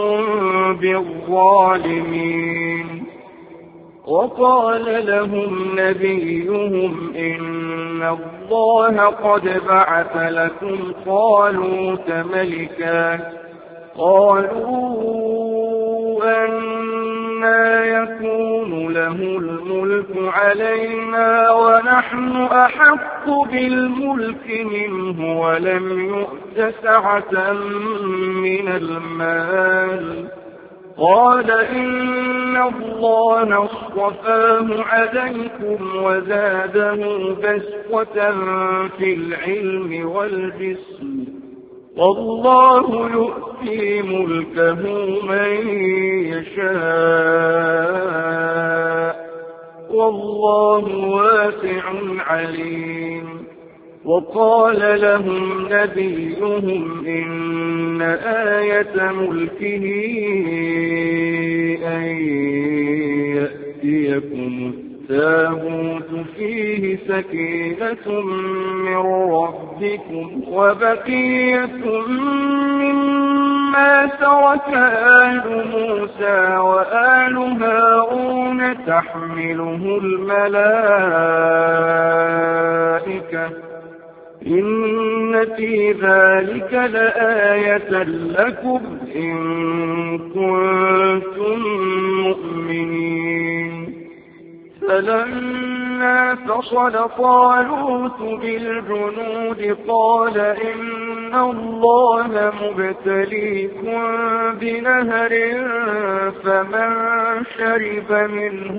بالظالمين. وقال لهم نبيهم إن الله قد بعث لكم طالوت ملكا قالوا أنى يكون له الملك علينا ونحن أحق بالملك منه ولم يؤت سعة من المال قال إن الله اصطفاه عليكم وزاده بسطة في العلم والجسم والله يؤتي ملكه من يشاء والله واسع عليم. وقال لهم نبيهم إن آية ملكه أن يأتيكم التابوت فيه سكينة من ربكم وبقية مما ترك آل موسى وآل هارون تحمله الملائكة إن في ذلك لآية لكم إن كنتم مؤمنين. فلما فصل طالوت بالجنود قال إن الله مبتليكم بنهر فمن شرب منه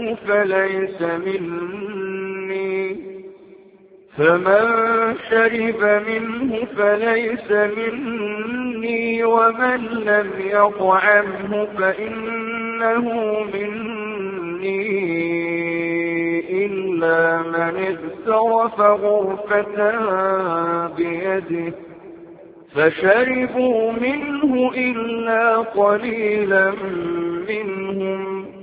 فليس مني ومن لم يطعمه فإنه مني إلا من اغترف غرفة بيده فشربوا منه إلا قليلا منهم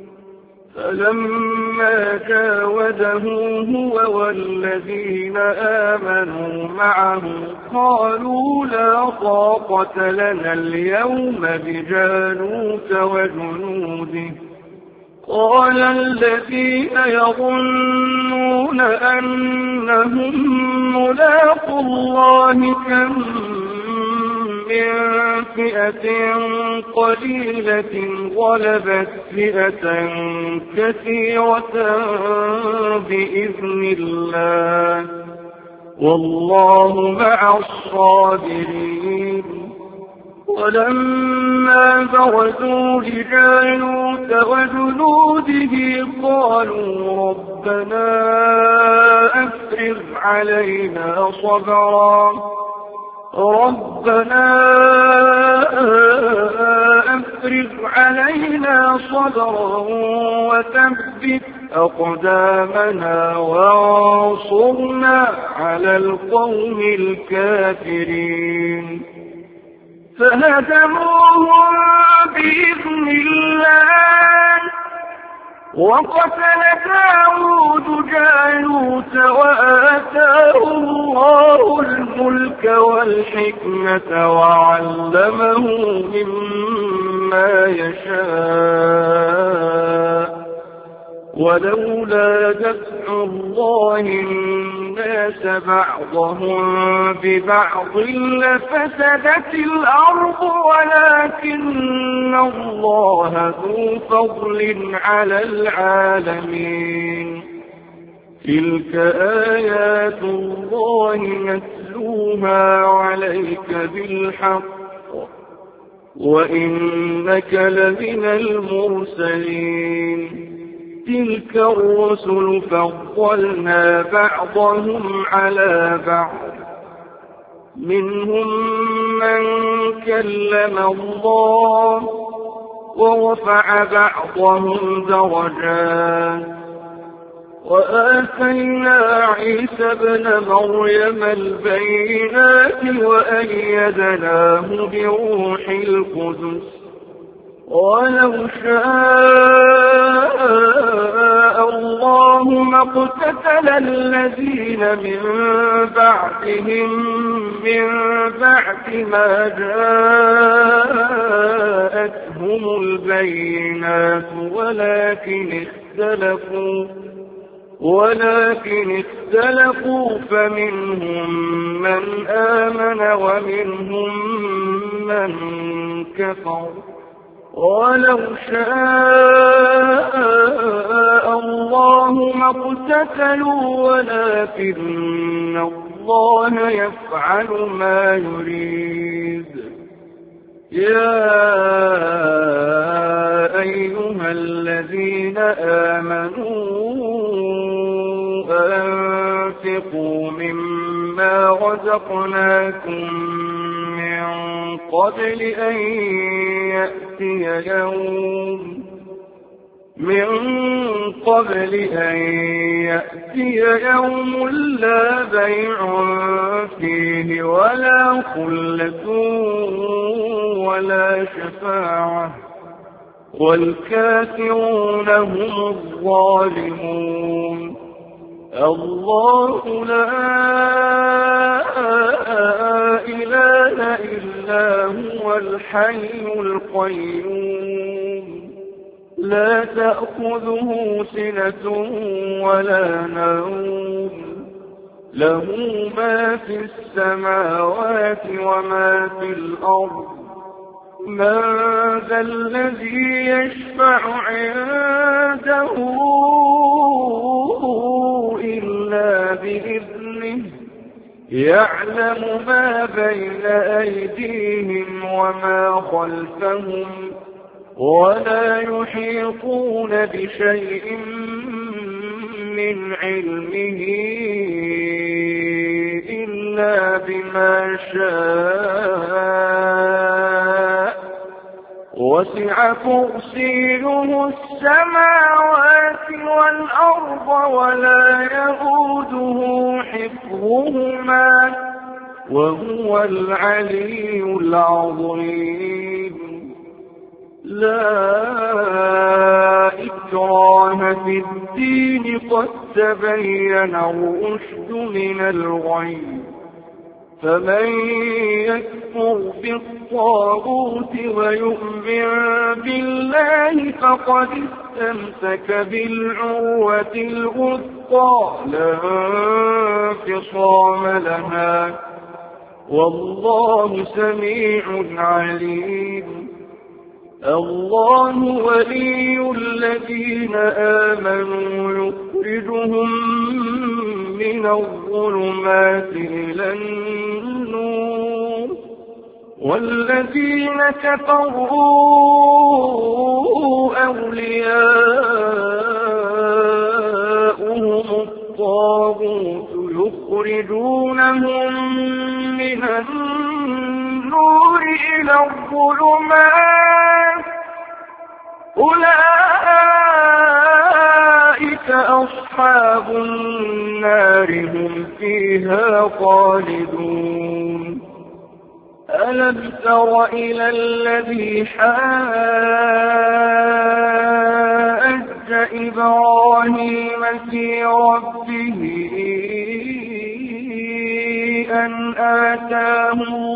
فلما جاوزه هو والذين آمنوا معه قالوا لا طاقة لنا اليوم بجالوت وجنوده قال الذين يظنون أنهم ملاقو الله كم من فئة قليلة غلبت فئة كثيرة بإذن الله والله مع الصابرين. ولما برزوا لجالوت وجنوده قالوا ربنا أفرغ علينا صبرا وثبت أقدامنا وانصرنا على القوم الكافرين. فهزموهم بإذن الله وقتل داود جالوت وآتاه الله الملك والحكمة وعلمه مما يشاء ولولا دفع الله الناس بعضهم ببعض لفسدت الأرض ولكن الله ذو فضل على العالمين. تلك آيات الله نتلوها عليك بالحق وإنك لمن المرسلين. تلك الرسل فضلنا بعضهم على بعض منهم من كلم الله ورفع بعضهم درجات وآتينا عيسى ابن مريم البينات وأيدناه بروح القدس ولو شاء الله ما اقتتل الذين من بعدهم من بعد ما جاءتهم البينات ولكن اختلفوا فمنهم من آمن ومنهم من كفر ولو شاء الله ما اقتتلوا ولكن الله يفعل ما يريد يا أيها الذين آمنوا أنفقوا مما رزقناكم من قبل أن يأتي يوم لا بيع فيه ولا خلة ولا شفاعة والكافرون هم الظالمون الله لا إله إلا هو الحي القيوم لا تأخذه سنة ولا نوم له ما في السماوات وما في الأرض من ذا الذي يشفع عنده إلا بإذنه يعلم ما بين أيديهم وما خلفهم ولا يحيطون بشيء من علمه إلا بما شاء وسع كرسيه السماوات والأرض ولا يئوده حفظهما وهو العلي العظيم لا إكراه في الدين قد تبين الرشد من الغي فمن يكفر بالطاغوت ويؤمن بالله فقد استمسك بالعروة الوثقى لا انفصام لها والله سميع عليم الله ولي الذين آمنوا يخرجهم من الظلمات إلى النور والذين كفروا أولياؤهم الطاغوت يخرجونهم من النور إلى الظلمات أولئك أصحاب النار هم فيها خالدون ألم تر إلى الذي حاج إبراهيم في ربه أن آتاه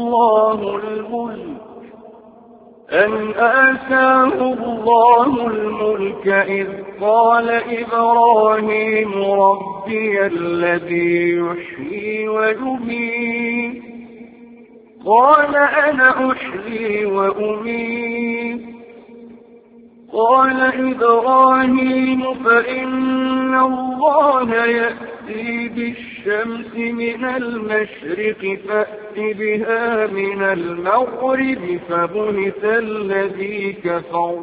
الله الملك إذ قال إبراهيم ربي الذي يحيي ويميت قال أنا أحيي وأميت قال إبراهيم فإن الله يأتي بالشمس من المشرق فأت بها من المغرب فبهت الذي كفر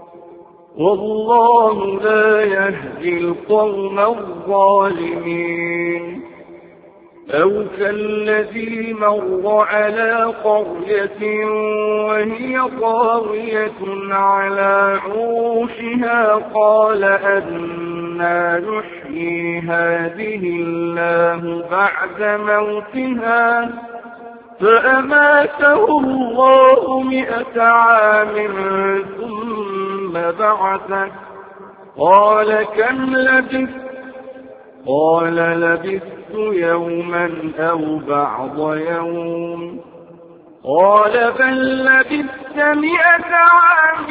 والله لا يهدي القوم الظالمين أو كالذي مر على قرية وهي خاوية على عروشها قال أنى يحيي هذه الله بعد موتها فأماته الله 100 عام ثم بعثه قال كم لبثت قال لبثت يوما أو بعض يوم قال بل لبثت 100 عام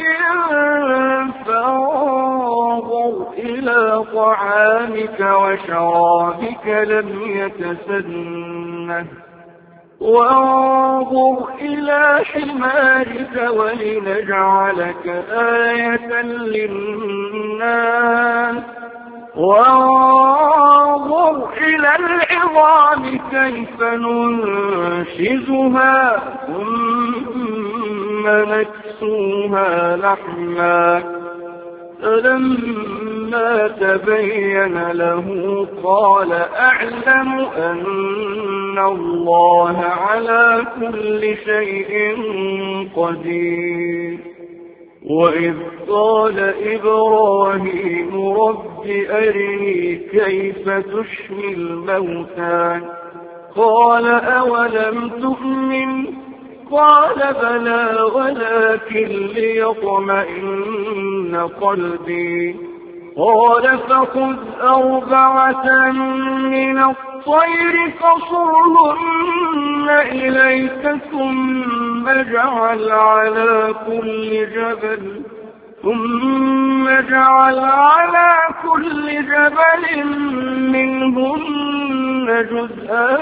فانظر إلى طعامك وشرابك لم يتسنه وانظر إلى حمارك ولنجعلك آية للناس وانظر إلى العظام كيف ننشزها ثم نكسوها لحما فلما تبين له قال أعلم أن الله على كل شيء قدير وإذ قال إبراهيم رب أرني كيف تحيي الموتى قال أولم تؤمن قال بلى ولكن ليطمئن قلبي قال فخذ 4 من الطير فصرهن إليك ثم اجعل على كل جبل منهن جزءا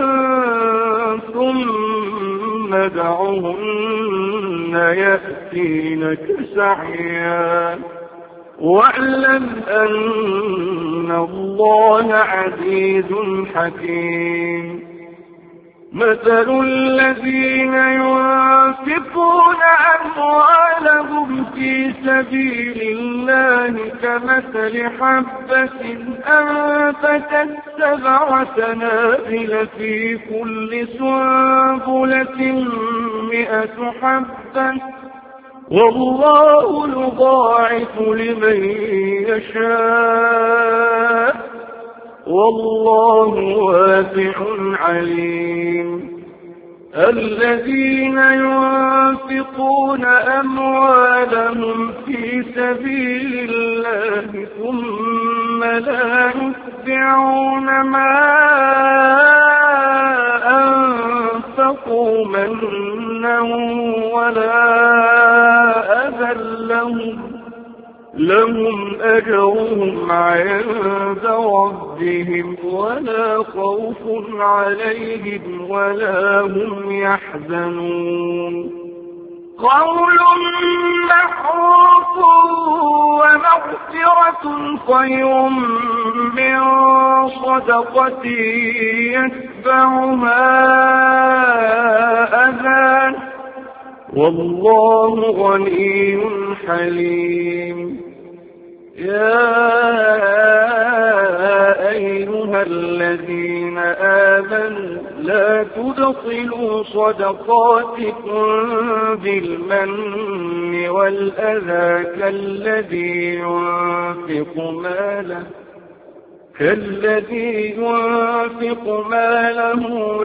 ثم دعهن يأتينك سعيا واعلم أن الله عزيز حكيم مثل الذين ينفقون أموالهم في سبيل الله كمثل حبة أنبتت 7 سنابل في كل سنبلة 100 حبة والله يضاعف لمن يشاء والله واسع عليم الذين ينفقون أموالهم في سبيل الله ثم لا يتبعون ما أنفقوا منا ولا أذى لهم أجرهم عند ربهم ولا خوف عليهم ولا هم يحزنون قول معروف ومغفرة خير من صدقة يتبعها أذى والله غني حليم يا أيها الذين آمنوا لا تبطلوا صدقاتكم بالمن والأذى كالذي ينفق ماله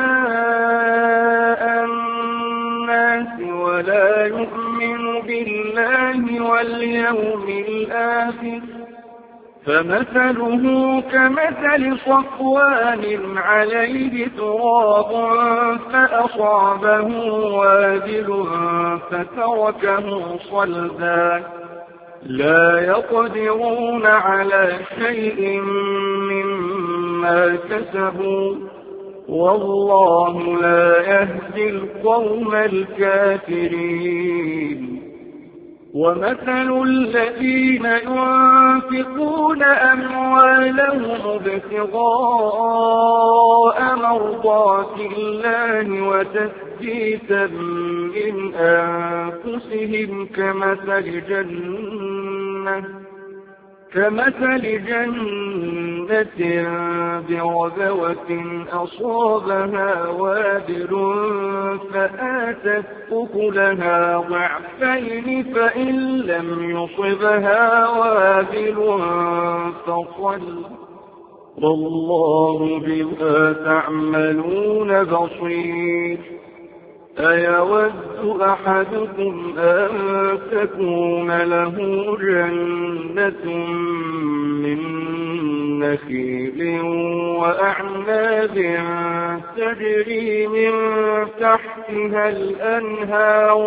رئاء الناس ولا يؤمن بالله واليوم الآخر فمثله كمثل صفوان عليه تراب فأصابه وابل فتركه صلدا لا يقدرون على شيء مما كسبوا والله لا يهدي القوم الكافرين ومثل الذين ينفقون أموالهم ابتغاء مرضات الله وتثبيتا من كمثل جنة بربوة أصابها وابل فآتت أكلها ضعفين فإن لم يصبها وابل فطل والله بما تعملون بصير أيود أحدكم أن تكون له جنة من نخيل وأعناب تجري من تحتها الأنهار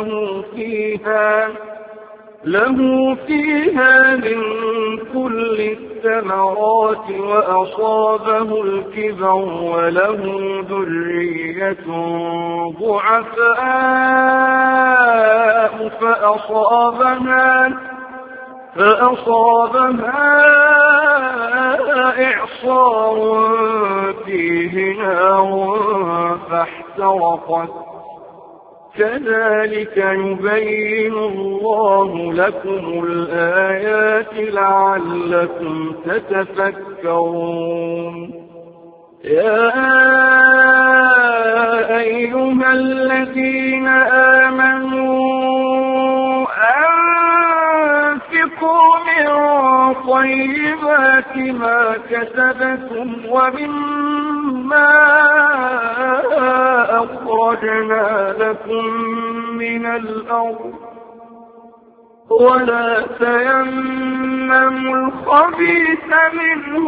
له فيها من كل الثمرات وأصابه الكبر وله ذرية ضعفاء فأصابها إعصار فيه نار فاحترقت كذلك يبين الله لكم الآيات لعلكم تتفكرون يا أيها الذين آمنوا أنفقوا من طيبات ما كسبتم ومما أخرجنا لكم من الأرض ولا تيمموا الخبيث منه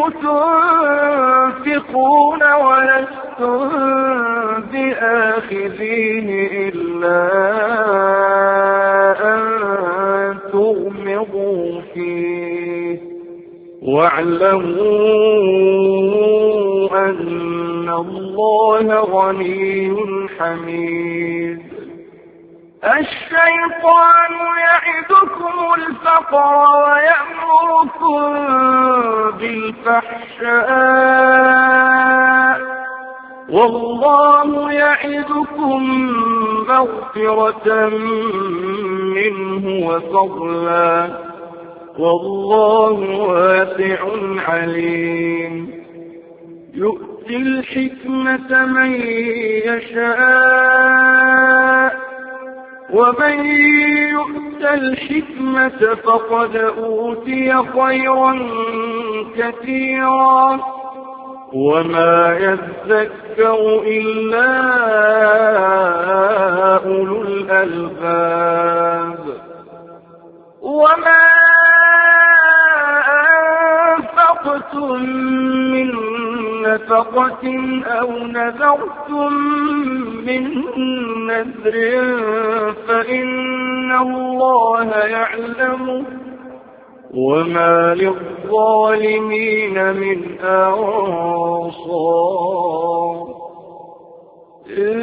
تنفقون ولستم بآخذيه إلا أن تغمضوا فيه واعلموا أن الله غني حميد الشيطان يعدكم الفقر ويأمركم بالفحشاء والله يعدكم مغفرة منه وفضلا والله واسع عليم يؤتي الحكمة من يشاء ومن يؤت الحكمة فقد أوتي خيرا كثيرا وما يذكر إلا أولو الألباب وما أنفقتم من نفقة أو نذرتم من نذر فإن الله يعلمه وما للظالمين من أنصار إن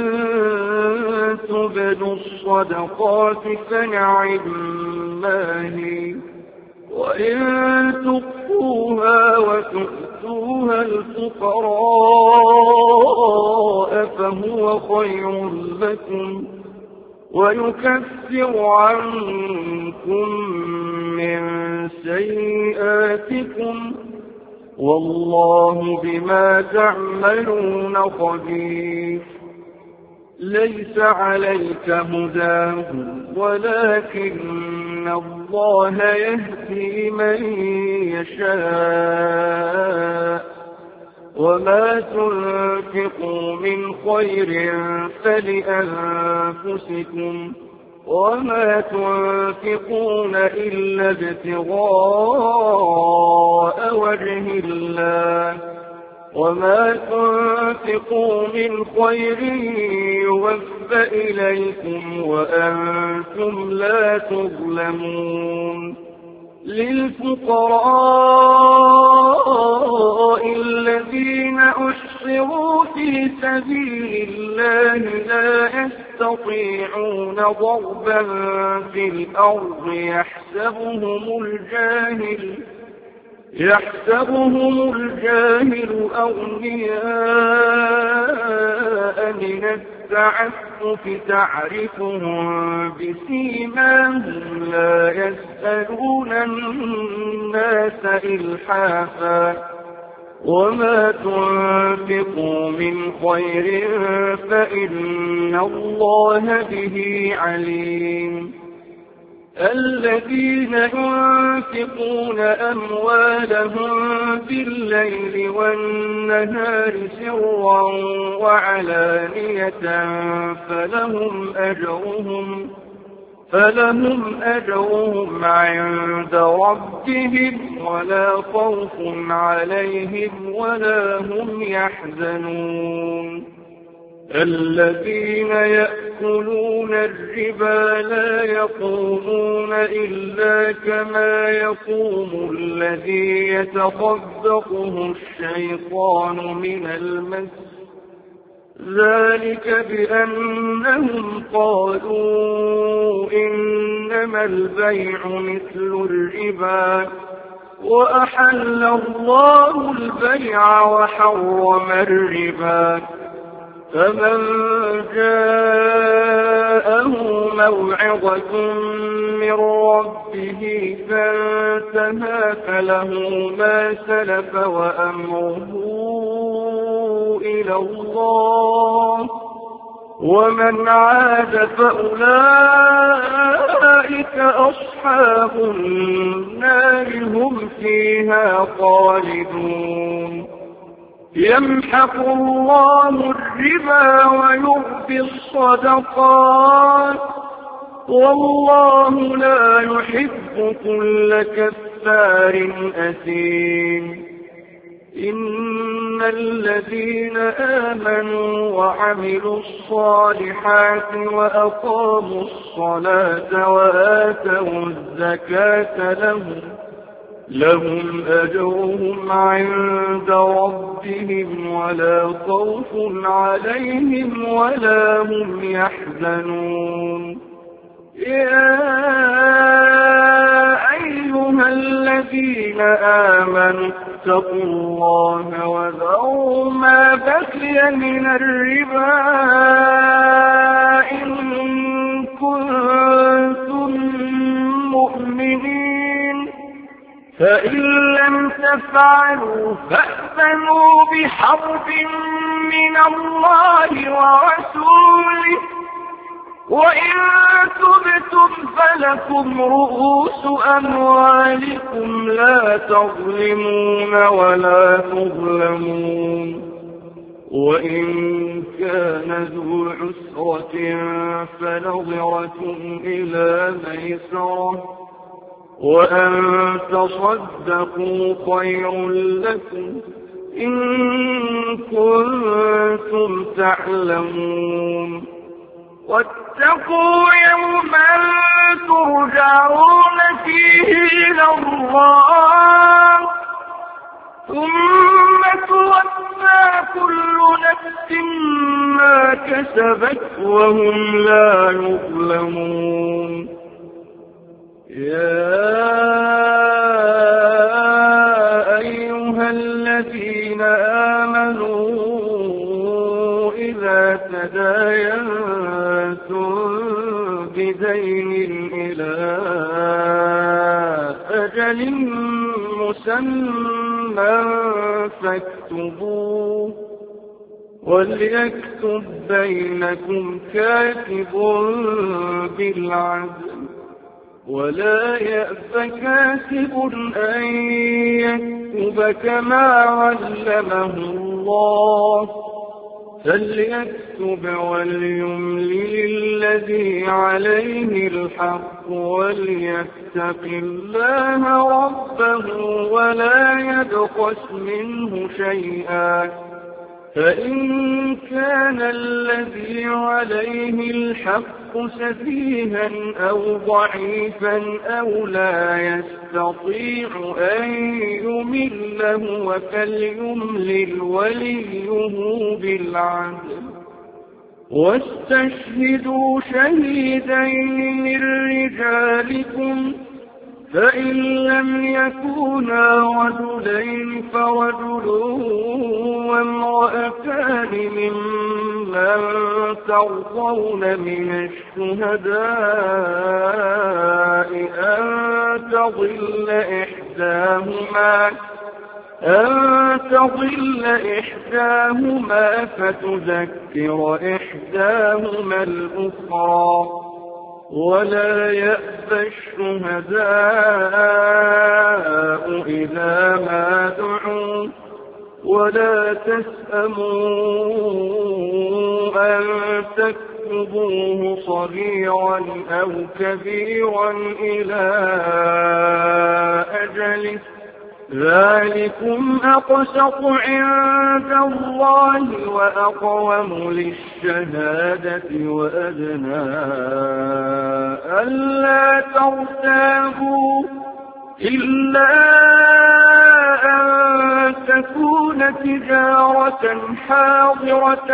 تبدوا الصدقات فنعما هي وإن تخفوها وتؤتوها الفقراء فهو خير لكم ويكفر عنكم من سيئاتكم والله بما تعملون خبير ليس عليك هداهم ولكن الله يهدي من يشاء وما تنفقوا من خير فلأنفسكم وما تنفقون إلا ابتغاء وجه الله وما تنفقوا من خير يوفى إليكم وأنتم لا تظلمون للفقراء الذين أحصروا في سبيل الله لا يستطيعون ضربا في الأرض يحسبهم الجاهل أغنياء من التعفف تعرفهم بسيماهم لا يسألون الناس إلحافا وما تنفقوا من خير فإن الله به عليم الذين ينفقون أموالهم بالليل والنهار سرا وعلانية فلهم أجرهم عند ربهم ولا خوف عليهم ولا هم يحزنون الذين يأكلون الربا لا يقومون إلا كما يقوم الذي يتخبطه الشيطان من المس ذلك بأنهم قالوا إنما البيع مثل الربا وأحل الله البيع وحرم الربا فمن جاءه موعظة من ربه فانتهى فله ما سلف وأمره إلى الله ومن عاد فأولئك أصحاب النار هم فيها خالدون يمحق الله الربا ويربي الصدقات والله لا يحب كل كفار أثيم إن الذين آمنوا وعملوا الصالحات وأقاموا الصلاة وآتوا الزكاة لهم أجرهم عند ربهم ولا خوف عليهم ولا هم يحزنون يا أيها الذين آمنوا اتقوا الله وذروا ما بقي من الربا إن كنتم مؤمنين فإن لم تفعلوا فأذنوا بحرب من الله ورسوله وإن تبتم فلكم رؤوس أموالكم لا تظلمون ولا تظلمون وإن كان ذو عسرة فنظرة إلى ميسرة وأن تصدقوا خير لكم إن كنتم تعلمون واتقوا يوما ترجعون فيه إلى الله ثم توفى كل نفس ما كسبت وهم لا يظلمون يا أيها الذين آمنوا إذا تداينتم بدين إلى أجل مسمى فاكتبوه وليكتب بينكم كاتب بالعدل ولا يأب كاتب أن يكتب كما علمه الله فليكتب وليملل الذي عليه الحق وليتق الله ربه ولا يبخس منه شيئا فإن كان الذي عليه الحق سفيها أو ضعيفا أو لا يستطيع أن يمله فليملل وليه بالعدل واستشهدوا شهيدين من رجالكم فإن لم يكونا رجلين فرجل وامرأتان ممن ممن ترضون من الشهداء أن تضل إحداهما فتذكر إحداهما الأخرى ولا يأبى الشهداء إذا ما دعوا ولا تسأموا أن تكتبوه صغيرا أو كبيرا إلى أجله ذلكم أقسط عند الله وأقوم للشهادة وأدنى ألا ترتابوا إلا أن تكون تجارة حاضرة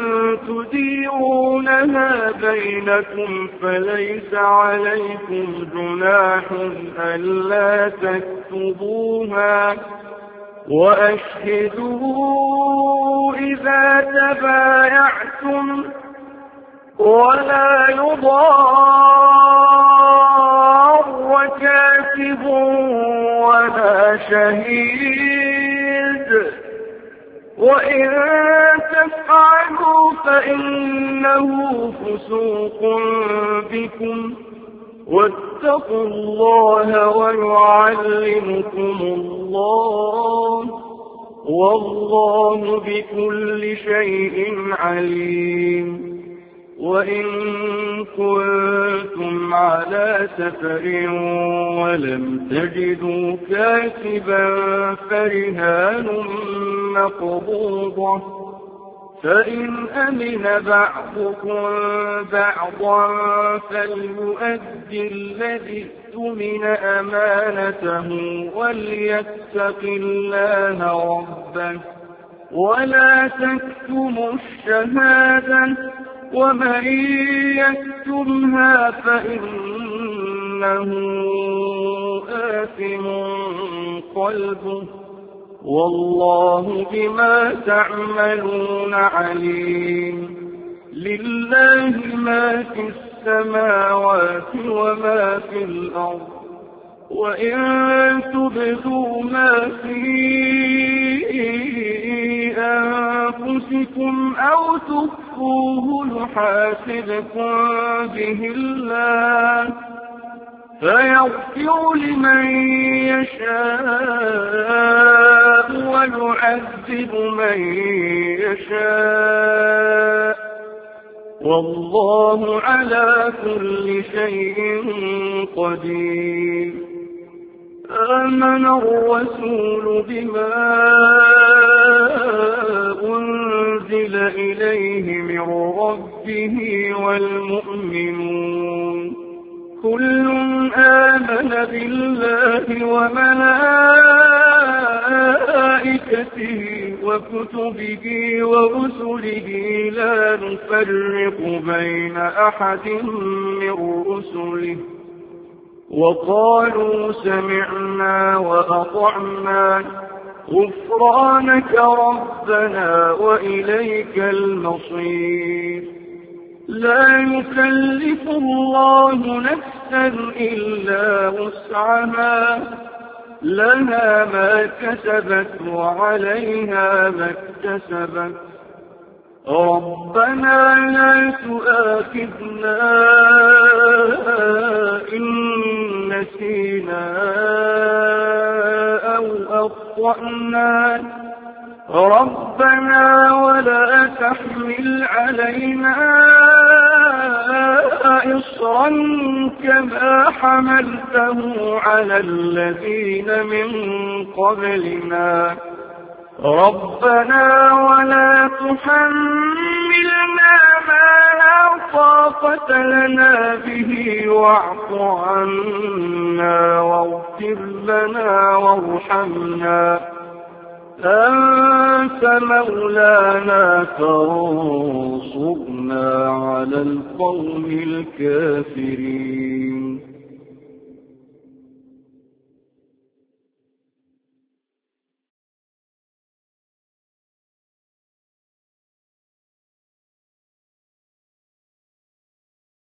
تديرونها بينكم فليس عليكم جناح ألا تكتبوها وأشهدوا إذا تبايعتم ولا يضار كاتب ولا شهيد وإن تفعلوا فإنه فسوق بكم واتقوا الله ويعلمكم الله والله بكل شيء عليم وإن كنتم على سفر ولم تجدوا كاتبا فرهان مقبوضة فإن أمن بعضكم بعضا فليؤدي الذي اؤتمن أمانته وليتق الله ربه ولا تكتموا الشهادة ومن يكتمها فإنه آثم قلبه والله بما تعملون عليم لله ما في السماوات وما في الأرض وإن تبدوا ما في أنفسكم أو تخفوه يحاسبكم به الله فيغفر لمن يشاء ويعذب من يشاء والله على كل شيء قدير آمن الرسول بما أنزل إليه من ربه والمؤمنون كل آمن بالله وملائكته وكتبه ورسله لا نفرق بين أحد من رسله وقالوا سمعنا وأطعنا غفرانك ربنا وإليك المصير لا يكلف الله نفسا إلا وسعها لها ما كسبت وعليها ما اكتسبت ربنا لا تؤاخذنا إن نسينا أو أخطأنا ربنا ولا تحمل علينا إصرا كما حملته على الذين من قبلنا ربنا ولا تحملنا ما لا طاقة لنا به واعف عنا واغفر لنا وارحمنا أنت مولانا فانصرنا على القوم الكافرين